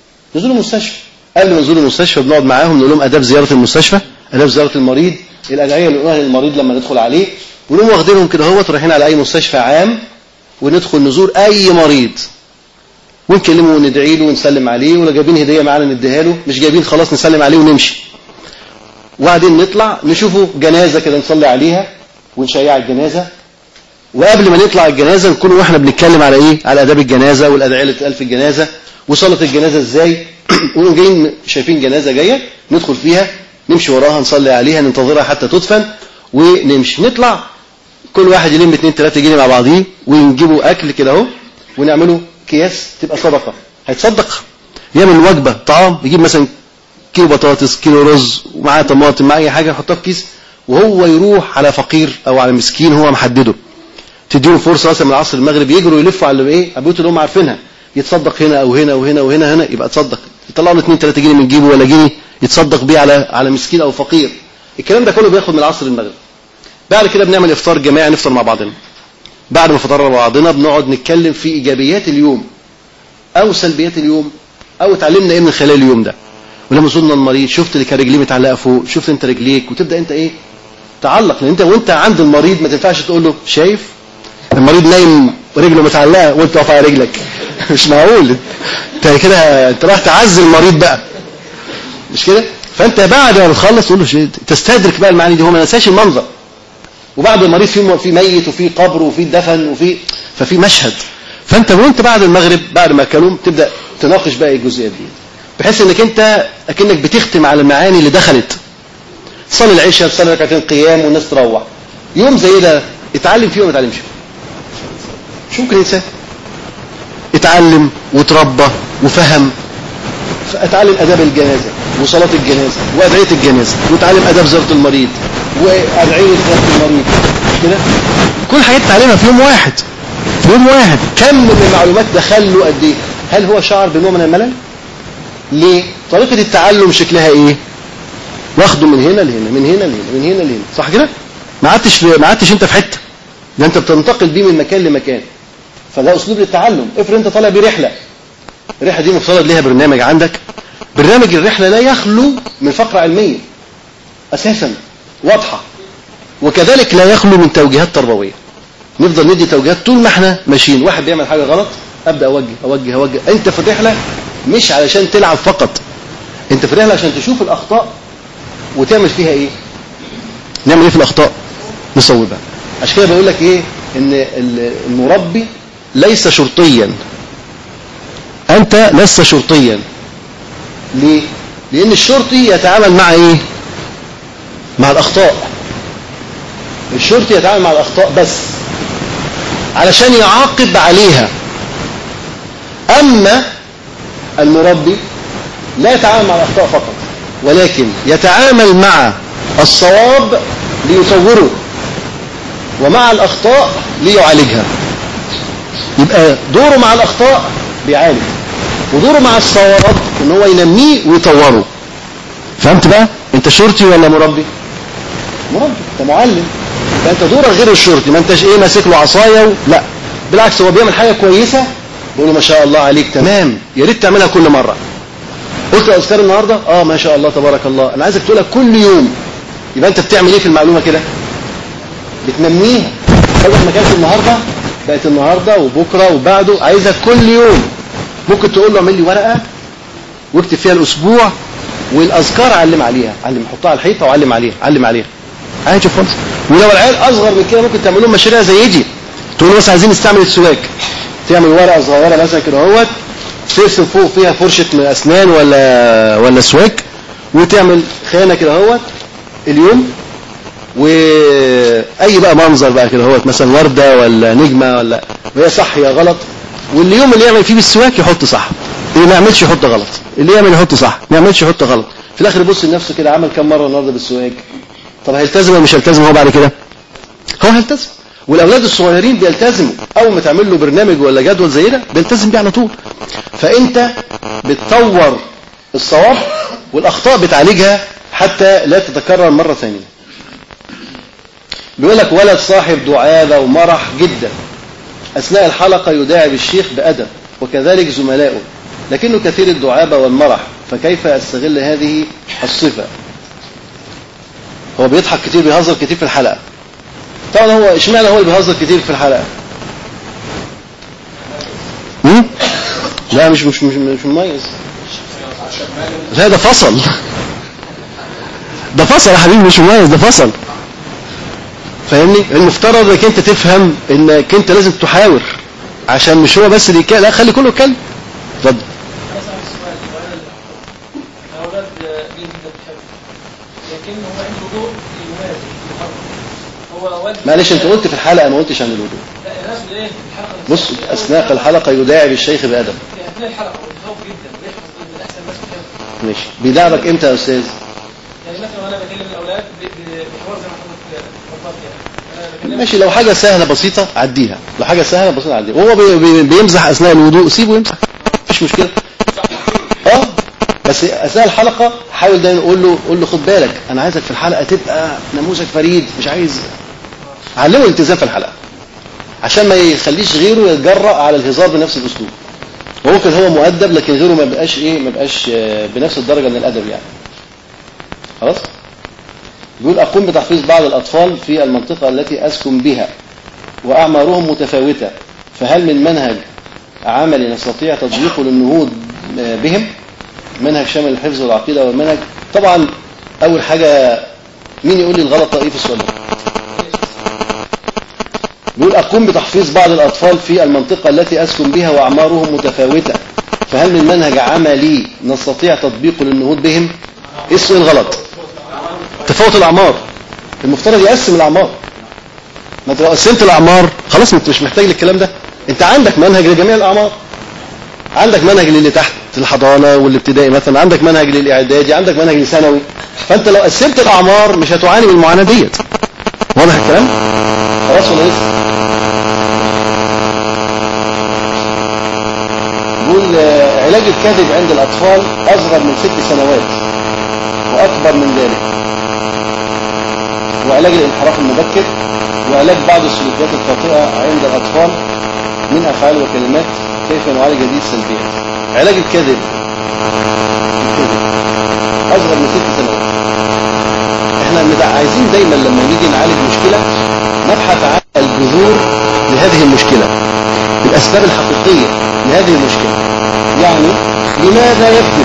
S4: قبل ما نزور المستشفى بنقعد معاهم نقول لهم اداب زياره المستشفى، اداب زياره المريض، الادعيه اللي نقولها للمريض لما ندخل عليه، ونقوم واخدينهم كده اهوت رايحين على اي مستشفى عام، وندخل نزور اي مريض ونكلمه وندعي له ونسلم عليه، ولو جايبين هديه معانا نديها له، مش جايبين خلاص نسلم عليه ونمشي. وبعدين نطلع نشوفه جنازه كده نصلي عليها ونشيع الجنازه، وقبل ما نطلع الجنازه نكون واحنا بنتكلم على ايه؟ على اداب الجنازه والادعيه اللي بتتقال في الجنازه وصلاه الجنازه ازاي. ونقوم جايين شايفين جنازه جايه ندخل فيها نمشي وراها نصلي عليها ننتظرها حتى تدفن ونمشي. نطلع كل واحد يلم 2-3 جنيه مع بعضيه ونجيبوا اكل كده اهو ونعمله اكياس تبقى صدقه، هيتصدق يعمل وجبه طعام، يجيب مثلا كيلو بطاطس كيلو رز ومعاه طماطم مع اي حاجه يحطها في كيس، وهو يروح على فقير او على مسكين هو محدده، تديله فرصه مثلا من العصر المغرب يجروا يلفوا على ايه البيوت اللي هم عارفينها، يتصدق هنا او هنا وهنا وهنا هنا، يبقى تصدق يطلع له 2-3 جنيه من جيبه ولا جنيه يتصدق بيه على مسكين او فقير. الكلام ده كله بياخد من العصر المغرب. بعد كده بنعمل افطار جماعي نفطر مع بعضنا. بعد ما فطرنا مع بعضنا بنقعد نتكلم في ايجابيات اليوم او سلبيات اليوم او اتعلمنا ايه من خلال اليوم ده. ولما زرنا المريض شفت اللي كان رجليه متعلقه فوق، شفت انت رجليك، وتبدا انت ايه تعلق، لان انت وانت عند المريض ما تنفعش تقول له شايف المريض نايم ورجله متعلقه وانت واقف على رجلك مش معقول، انت كده انت راح تعزل المريض بقى، مش كده؟ فانت بعد ما تخلص تقول له تستدرك بقى المعاني دي، هو ما نساش المنظر. وبعد المريض في ميت وفي قبر وفي دفن ففي مشهد، فانت وانت بعد المغرب بعد ما كلهم تبدا تناقش بقى الجزئيات دي، بحيث انك انت اكنك بتختم على المعاني اللي دخلت. تصلي العشاء تصلي ركعتين قيام والناس تروح. يوم زي ده اتعلم فيه وما اتعلمش فيه؟ شو ممكن انسان اتعلم وتربى وفهم، اتعلم اداب الجنازه وصلاه الجنازه وادعيه الجنازه، واتعلم اداب زياره المريض وادعيه زياره المريض، مش كده؟ كل حاجات تعلمها في يوم واحد، في يوم واحد. كم من المعلومات دخل له قد ايه؟ هل هو شعر بنوع من الملل؟ ليه؟ طريقه التعلم شكلها ايه؟ واخده من هنا لهنا من هنا لهنا من هنا لهنا، صح كده؟ ما عدتش انت في حته، ده انت بتنتقل بيه من مكان لمكان، فده اسلوب للتعلم. افرض انت طالع برحله، الرحله دي مفترض ليها برنامج عندك، برنامج الرحله لا يخلو من فقره علميه اساسا واضحه، وكذلك لا يخلو من توجيهات تربويه. نفضل ندي توجيهات طول ما احنا ماشيين. واحد بيعمل حاجه غلط ابدا اوجه. انت في الرحله مش علشان تلعب فقط، انت في الرحله عشان تشوف الاخطاء وتعمل فيها ايه. نعمل ايه في الاخطاء؟ نصوبها. عشان كده بقول لك ايه، ان المربي ليس شرطيا، انت لست شرطيا. ليه؟ لان الشرطي يتعامل مع ايه؟ مع الاخطاء. الشرطي يتعامل مع الاخطاء بس علشان يعاقب عليها. اما المربي لا يتعامل مع الاخطاء فقط، ولكن يتعامل مع الصواب ليصوره، ومع الاخطاء ليعالجها. يبقى دوره مع الاخطاء بيعالج، ودوره مع الصواب ان هو ينميه ويطوره. فهمت بقى؟ انت شرطي ولا مربي؟ مربي، انت معلم. فانت دورك غير الشرطي، ما انتش ايه ماسك له عصايه لا، بالعكس هو بيعمل حاجه كويسه بقول له ما شاء الله عليك تمام، يا ريت تعملها كل مره. قلت اذكار النهارده ما شاء الله تبارك الله، انا عايزك تقولها كل يوم. يبقى انت بتعمل ايه في المعلومه كده؟ بتنميها. بدل ما كانت النهارده بقت النهارده وبكره وبعده، عايزك كل يوم. ممكن تقول له اعمل لي ورقه واكتب فيها الاسبوع والاذكار، علم عليها، حطها على الحيطه وعلم عليها عادي خالص. ولو العيال اصغر من كده ممكن تعمل لهم مشاريع زي دي. تقول له مثلا عايزين نستعمل السواك، تعمل ورقه صغيره مثلا كده اهوت، ترسم فوق فيها فرشه من اسنان ولا سواك، وتعمل خانه كده اهوت اليوم، واي بقى منظر بقى كده اهوت، مثلا ورده ولا نجمه ولا وهي صح يا غلط. واليوم اللي يعمل فيه بالسواك يحط صح، اللي ما يعملش يحط غلط، اللي يعمل يحط صح، ما يعملش يحط غلط. في الاخر يبص لنفسه كده عمل كم مره النهارده بالسواك. طب هيلتزم ولا مش هيلتزم هو بعد كده؟ هو هيلتزم. والاولاد الصغيرين بيلتزموا اول ما تعمل له برنامج ولا جدول زي ده بيلتزم بيه على طول. فانت بتطور الصواب والاخطاء بتعالجها حتى لا تتكرر مره ثانيه. بيقول لك ولد صاحب دعابه ومرح جدا، اثناء الحلقه يداعب الشيخ بادب وكذلك زملائه، لكنه كثير الدعابه والمرح، فكيف استغل هذه الصفه؟ هو بيضحك كتير، بيهزر كتير في الحلقه. طبعا هو اشمعنى هو اللي بيهزر كتير في الحلقه؟ لا مش مميز. لا ده فصل، ده فصل يا حبيبي، مش مميز، ده فصل. فاهمني؟ المفترض انك انت تفهم انك انت لازم تحاور، عشان مش هو بس اللي لا خلي كله يتكلم. اتفضل. معلش انت قلت في الحلقه، ما قلتش عن الوضوء. بص، اثناء الحلقه يداعب الشيخ بادب. اثناء الحلقه بيخوف جدا، بيحفظ من احسن الناس بيحفظ. ماشي. بيداعبك امتى يا استاذ؟ يعني مثلا وانا بكلم الاولاد بحوار زي ما حضرتك اتفضلت يعني. ماشي، لو حاجه سهله بسيطه عديها، لو حاجه سهله بسيطه عديها. وهو بيمزح اثناء الوضوء سيبه يمزح، مفيش مشكله. بس اثناء الحلقه حاول دايما قول له خد بالك، انا عايزك في الحلقه تبقى نموذج فريد، مش عايز. علمه الالتزام في الحلقه عشان ما يخليش غيره يتجرأ على الهزار بنفس الاسلوب. وممكن هو مؤدب لكن غيره ما بقاش بنفس الدرجه من الادب يعني. خلاص. بيقول اقوم بتحفيظ بعض الاطفال في المنطقه التي اسكن بها واعمارهم متفاوته، فهل من منهج عملي نستطيع تطبيقه للنهوض بهم؟ منهج شامل الحفظ والعقيده والمنهج. طبعا اول حاجه مين يقول لي الغلط ايه في السؤال ده؟ بيقول أقوم بتحفيظ بعض الأطفال في المنطقة التي أسكن بها وأعمارهم متفاوتة، فهل من منهج عملي نستطيع تطبيقه للنهوض بهم؟ إيه السؤال غلط؟ تفاوت الأعمار، المفترض يقسم الأعمار. ما أنت لو قسمت الأعمار خلاص أنت مش محتاج للكلام ده. أنت عندك منهج لجميع الأعمار، عندك منهج للي تحت الحضانة والابتدائي مثلا، عندك منهج للإعدادي، عندك منهج لثانوي. فأنت لو قسمت الأعمار مش هتعاني من المعاناة ديت. واضح الكلام؟ خلاص ولا لسه؟ بيقول علاج الكذب عند الأطفال أصغر من 6 سنوات وأكبر من ذلك، وعلاج الانحراف المبكر وعلاج بعض السلوكيات الخاطئة عند الأطفال من أفعال وكلمات، كيف نعالج هذه السلبيات. علاج الكذب أصغر من 6 سنوات. احنا عايزين دايما لما نيجي نعالج مشكلة نبحث عن الجذور لهذه المشكلة، الأسباب الحقيقية لهذه المشكلة. يعني لماذا يكذب؟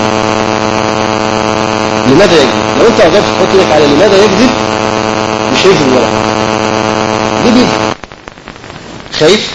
S4: لماذا يكذب؟ لو انت قدرت تحط لك على لماذا يكذب مش هيكذب ولا حاجة. ليه بيكذب؟ خايف؟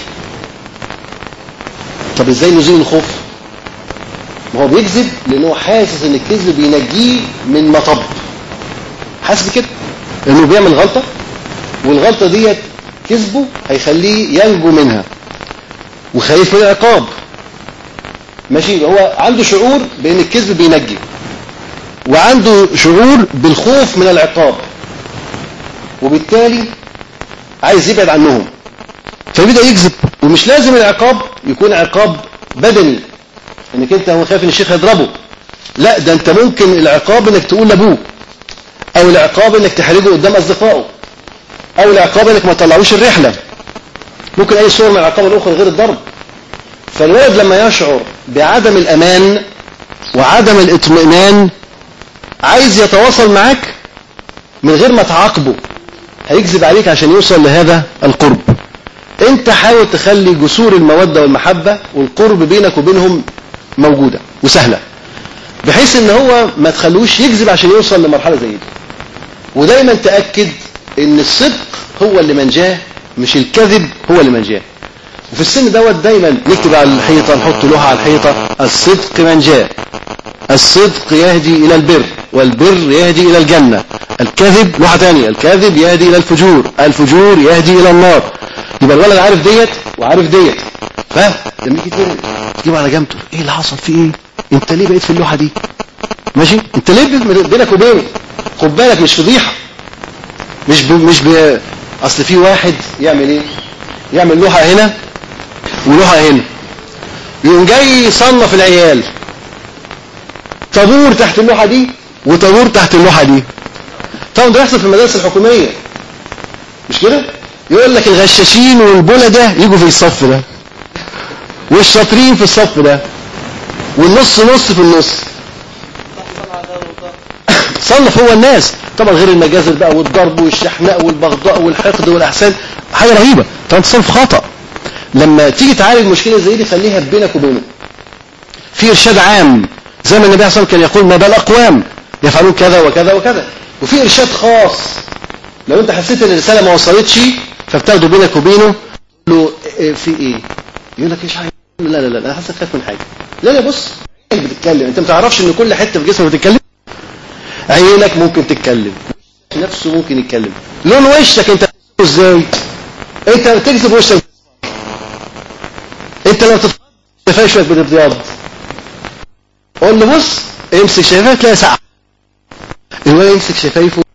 S4: طب ازاي نزيل الخوف؟ ما هو بيكذب لانه حاسس ان الكذب بينجيه من مطب، حاسس بكده انه بيعمل غلطة والغلطة ديت كذبه هيخليه ينجو منها، وخايف من العقاب. ماشي، هو عنده شعور بان الكذب بينجي وعنده شعور بالخوف من العقاب، وبالتالي عايز يبعد عنهم فبيبدأ يكذب. ومش لازم العقاب يكون عقاب بدني انك انت هو خايف ان الشيخ يضربه، لا ده انت ممكن العقاب انك تقول لابوه، او العقاب انك تحرجه قدام اصدقائه، او العقاب انك ما تطلعوش الرحلة. ممكن اي صور من العقاب الاخرى غير الضرب. فالولد لما يشعر بعدم الامان وعدم الاطمئنان عايز يتواصل معك من غير ما تعاقبه، هيكذب عليك عشان يوصل لهذا القرب. انت حاول تخلي جسور المودة والمحبة والقرب بينك وبينهم موجودة وسهلة، بحيث ان هو ما تخلوش يكذب عشان يوصل لمرحلة زي دي. ودايما تأكد ان الصدق هو اللي منجاه، مش الكذب هو اللي منجاه. وفي السن دوت دايما نكتب على الحيطة، نحط لوحة على الحيطة: الصدق منجاه، الصدق يهدي إلى البر، والبر يهدي إلى الجنة. الكذب لوحة ثانية: الكذب يهدي إلى الفجور، الفجور يهدي إلى النار. يبقى الولد عارف ديت وعارف ديت. فلما يجي تجيب على جنبه: ايه اللي حصل؟ في ايه؟ انت ليه بقيت في اللوحة دي؟ ماشي، انت ليه بينك وبينه؟ خد بالك مش فضيحة، مش اصل في واحد يعمل ايه؟ يعمل لوحة هنا ولوحة هنا، يقوم جاي يصنف العيال: طابور تحت اللوحة دي وطابور تحت اللوحة دي. طبعا ده يحصل في المدارس الحكومية، مش كده؟ يقول لك الغشاشين والبولة ده يجوا في الصف ده، والشاطرين في الصف ده، والنص نص في النص. صنف هو الناس. طبعا غير المجازر بقى والضرب والشحناء والبغضاء والحقد والأحسان، حاجة رهيبة. طبعا تصنف خطأ. لما تيجي تعالج مشكلة زي دي خليها بينك وبينه. في إرشاد عام زي ما النبي صلى الله عليه وسلم كان يقول: ما بال أقوام يفعلون كذا وكذا وكذا. وفي إرشاد خاص لو أنت حسيت إن الرسالة ما وصلتش فبتاخده بينك وبينه، تقول له: في إيه؟ يقول لك: إيش حاجة؟ لا لا لا أنا حاسس خايف من حاجة. لا لا، بص، عينك بتتكلم، أنت ما تعرفش إن كل حتة في جسمك بتتكلم. عينك ممكن تتكلم، نفسه ممكن يتكلم، لون وشك أنت إزاي؟ أنت بتكذب وشك، أنت لو تتفاهم شوية بالابيض قول له: بص، امسك شفايفك تلاقي ساعة. الولد يمسك شفايفه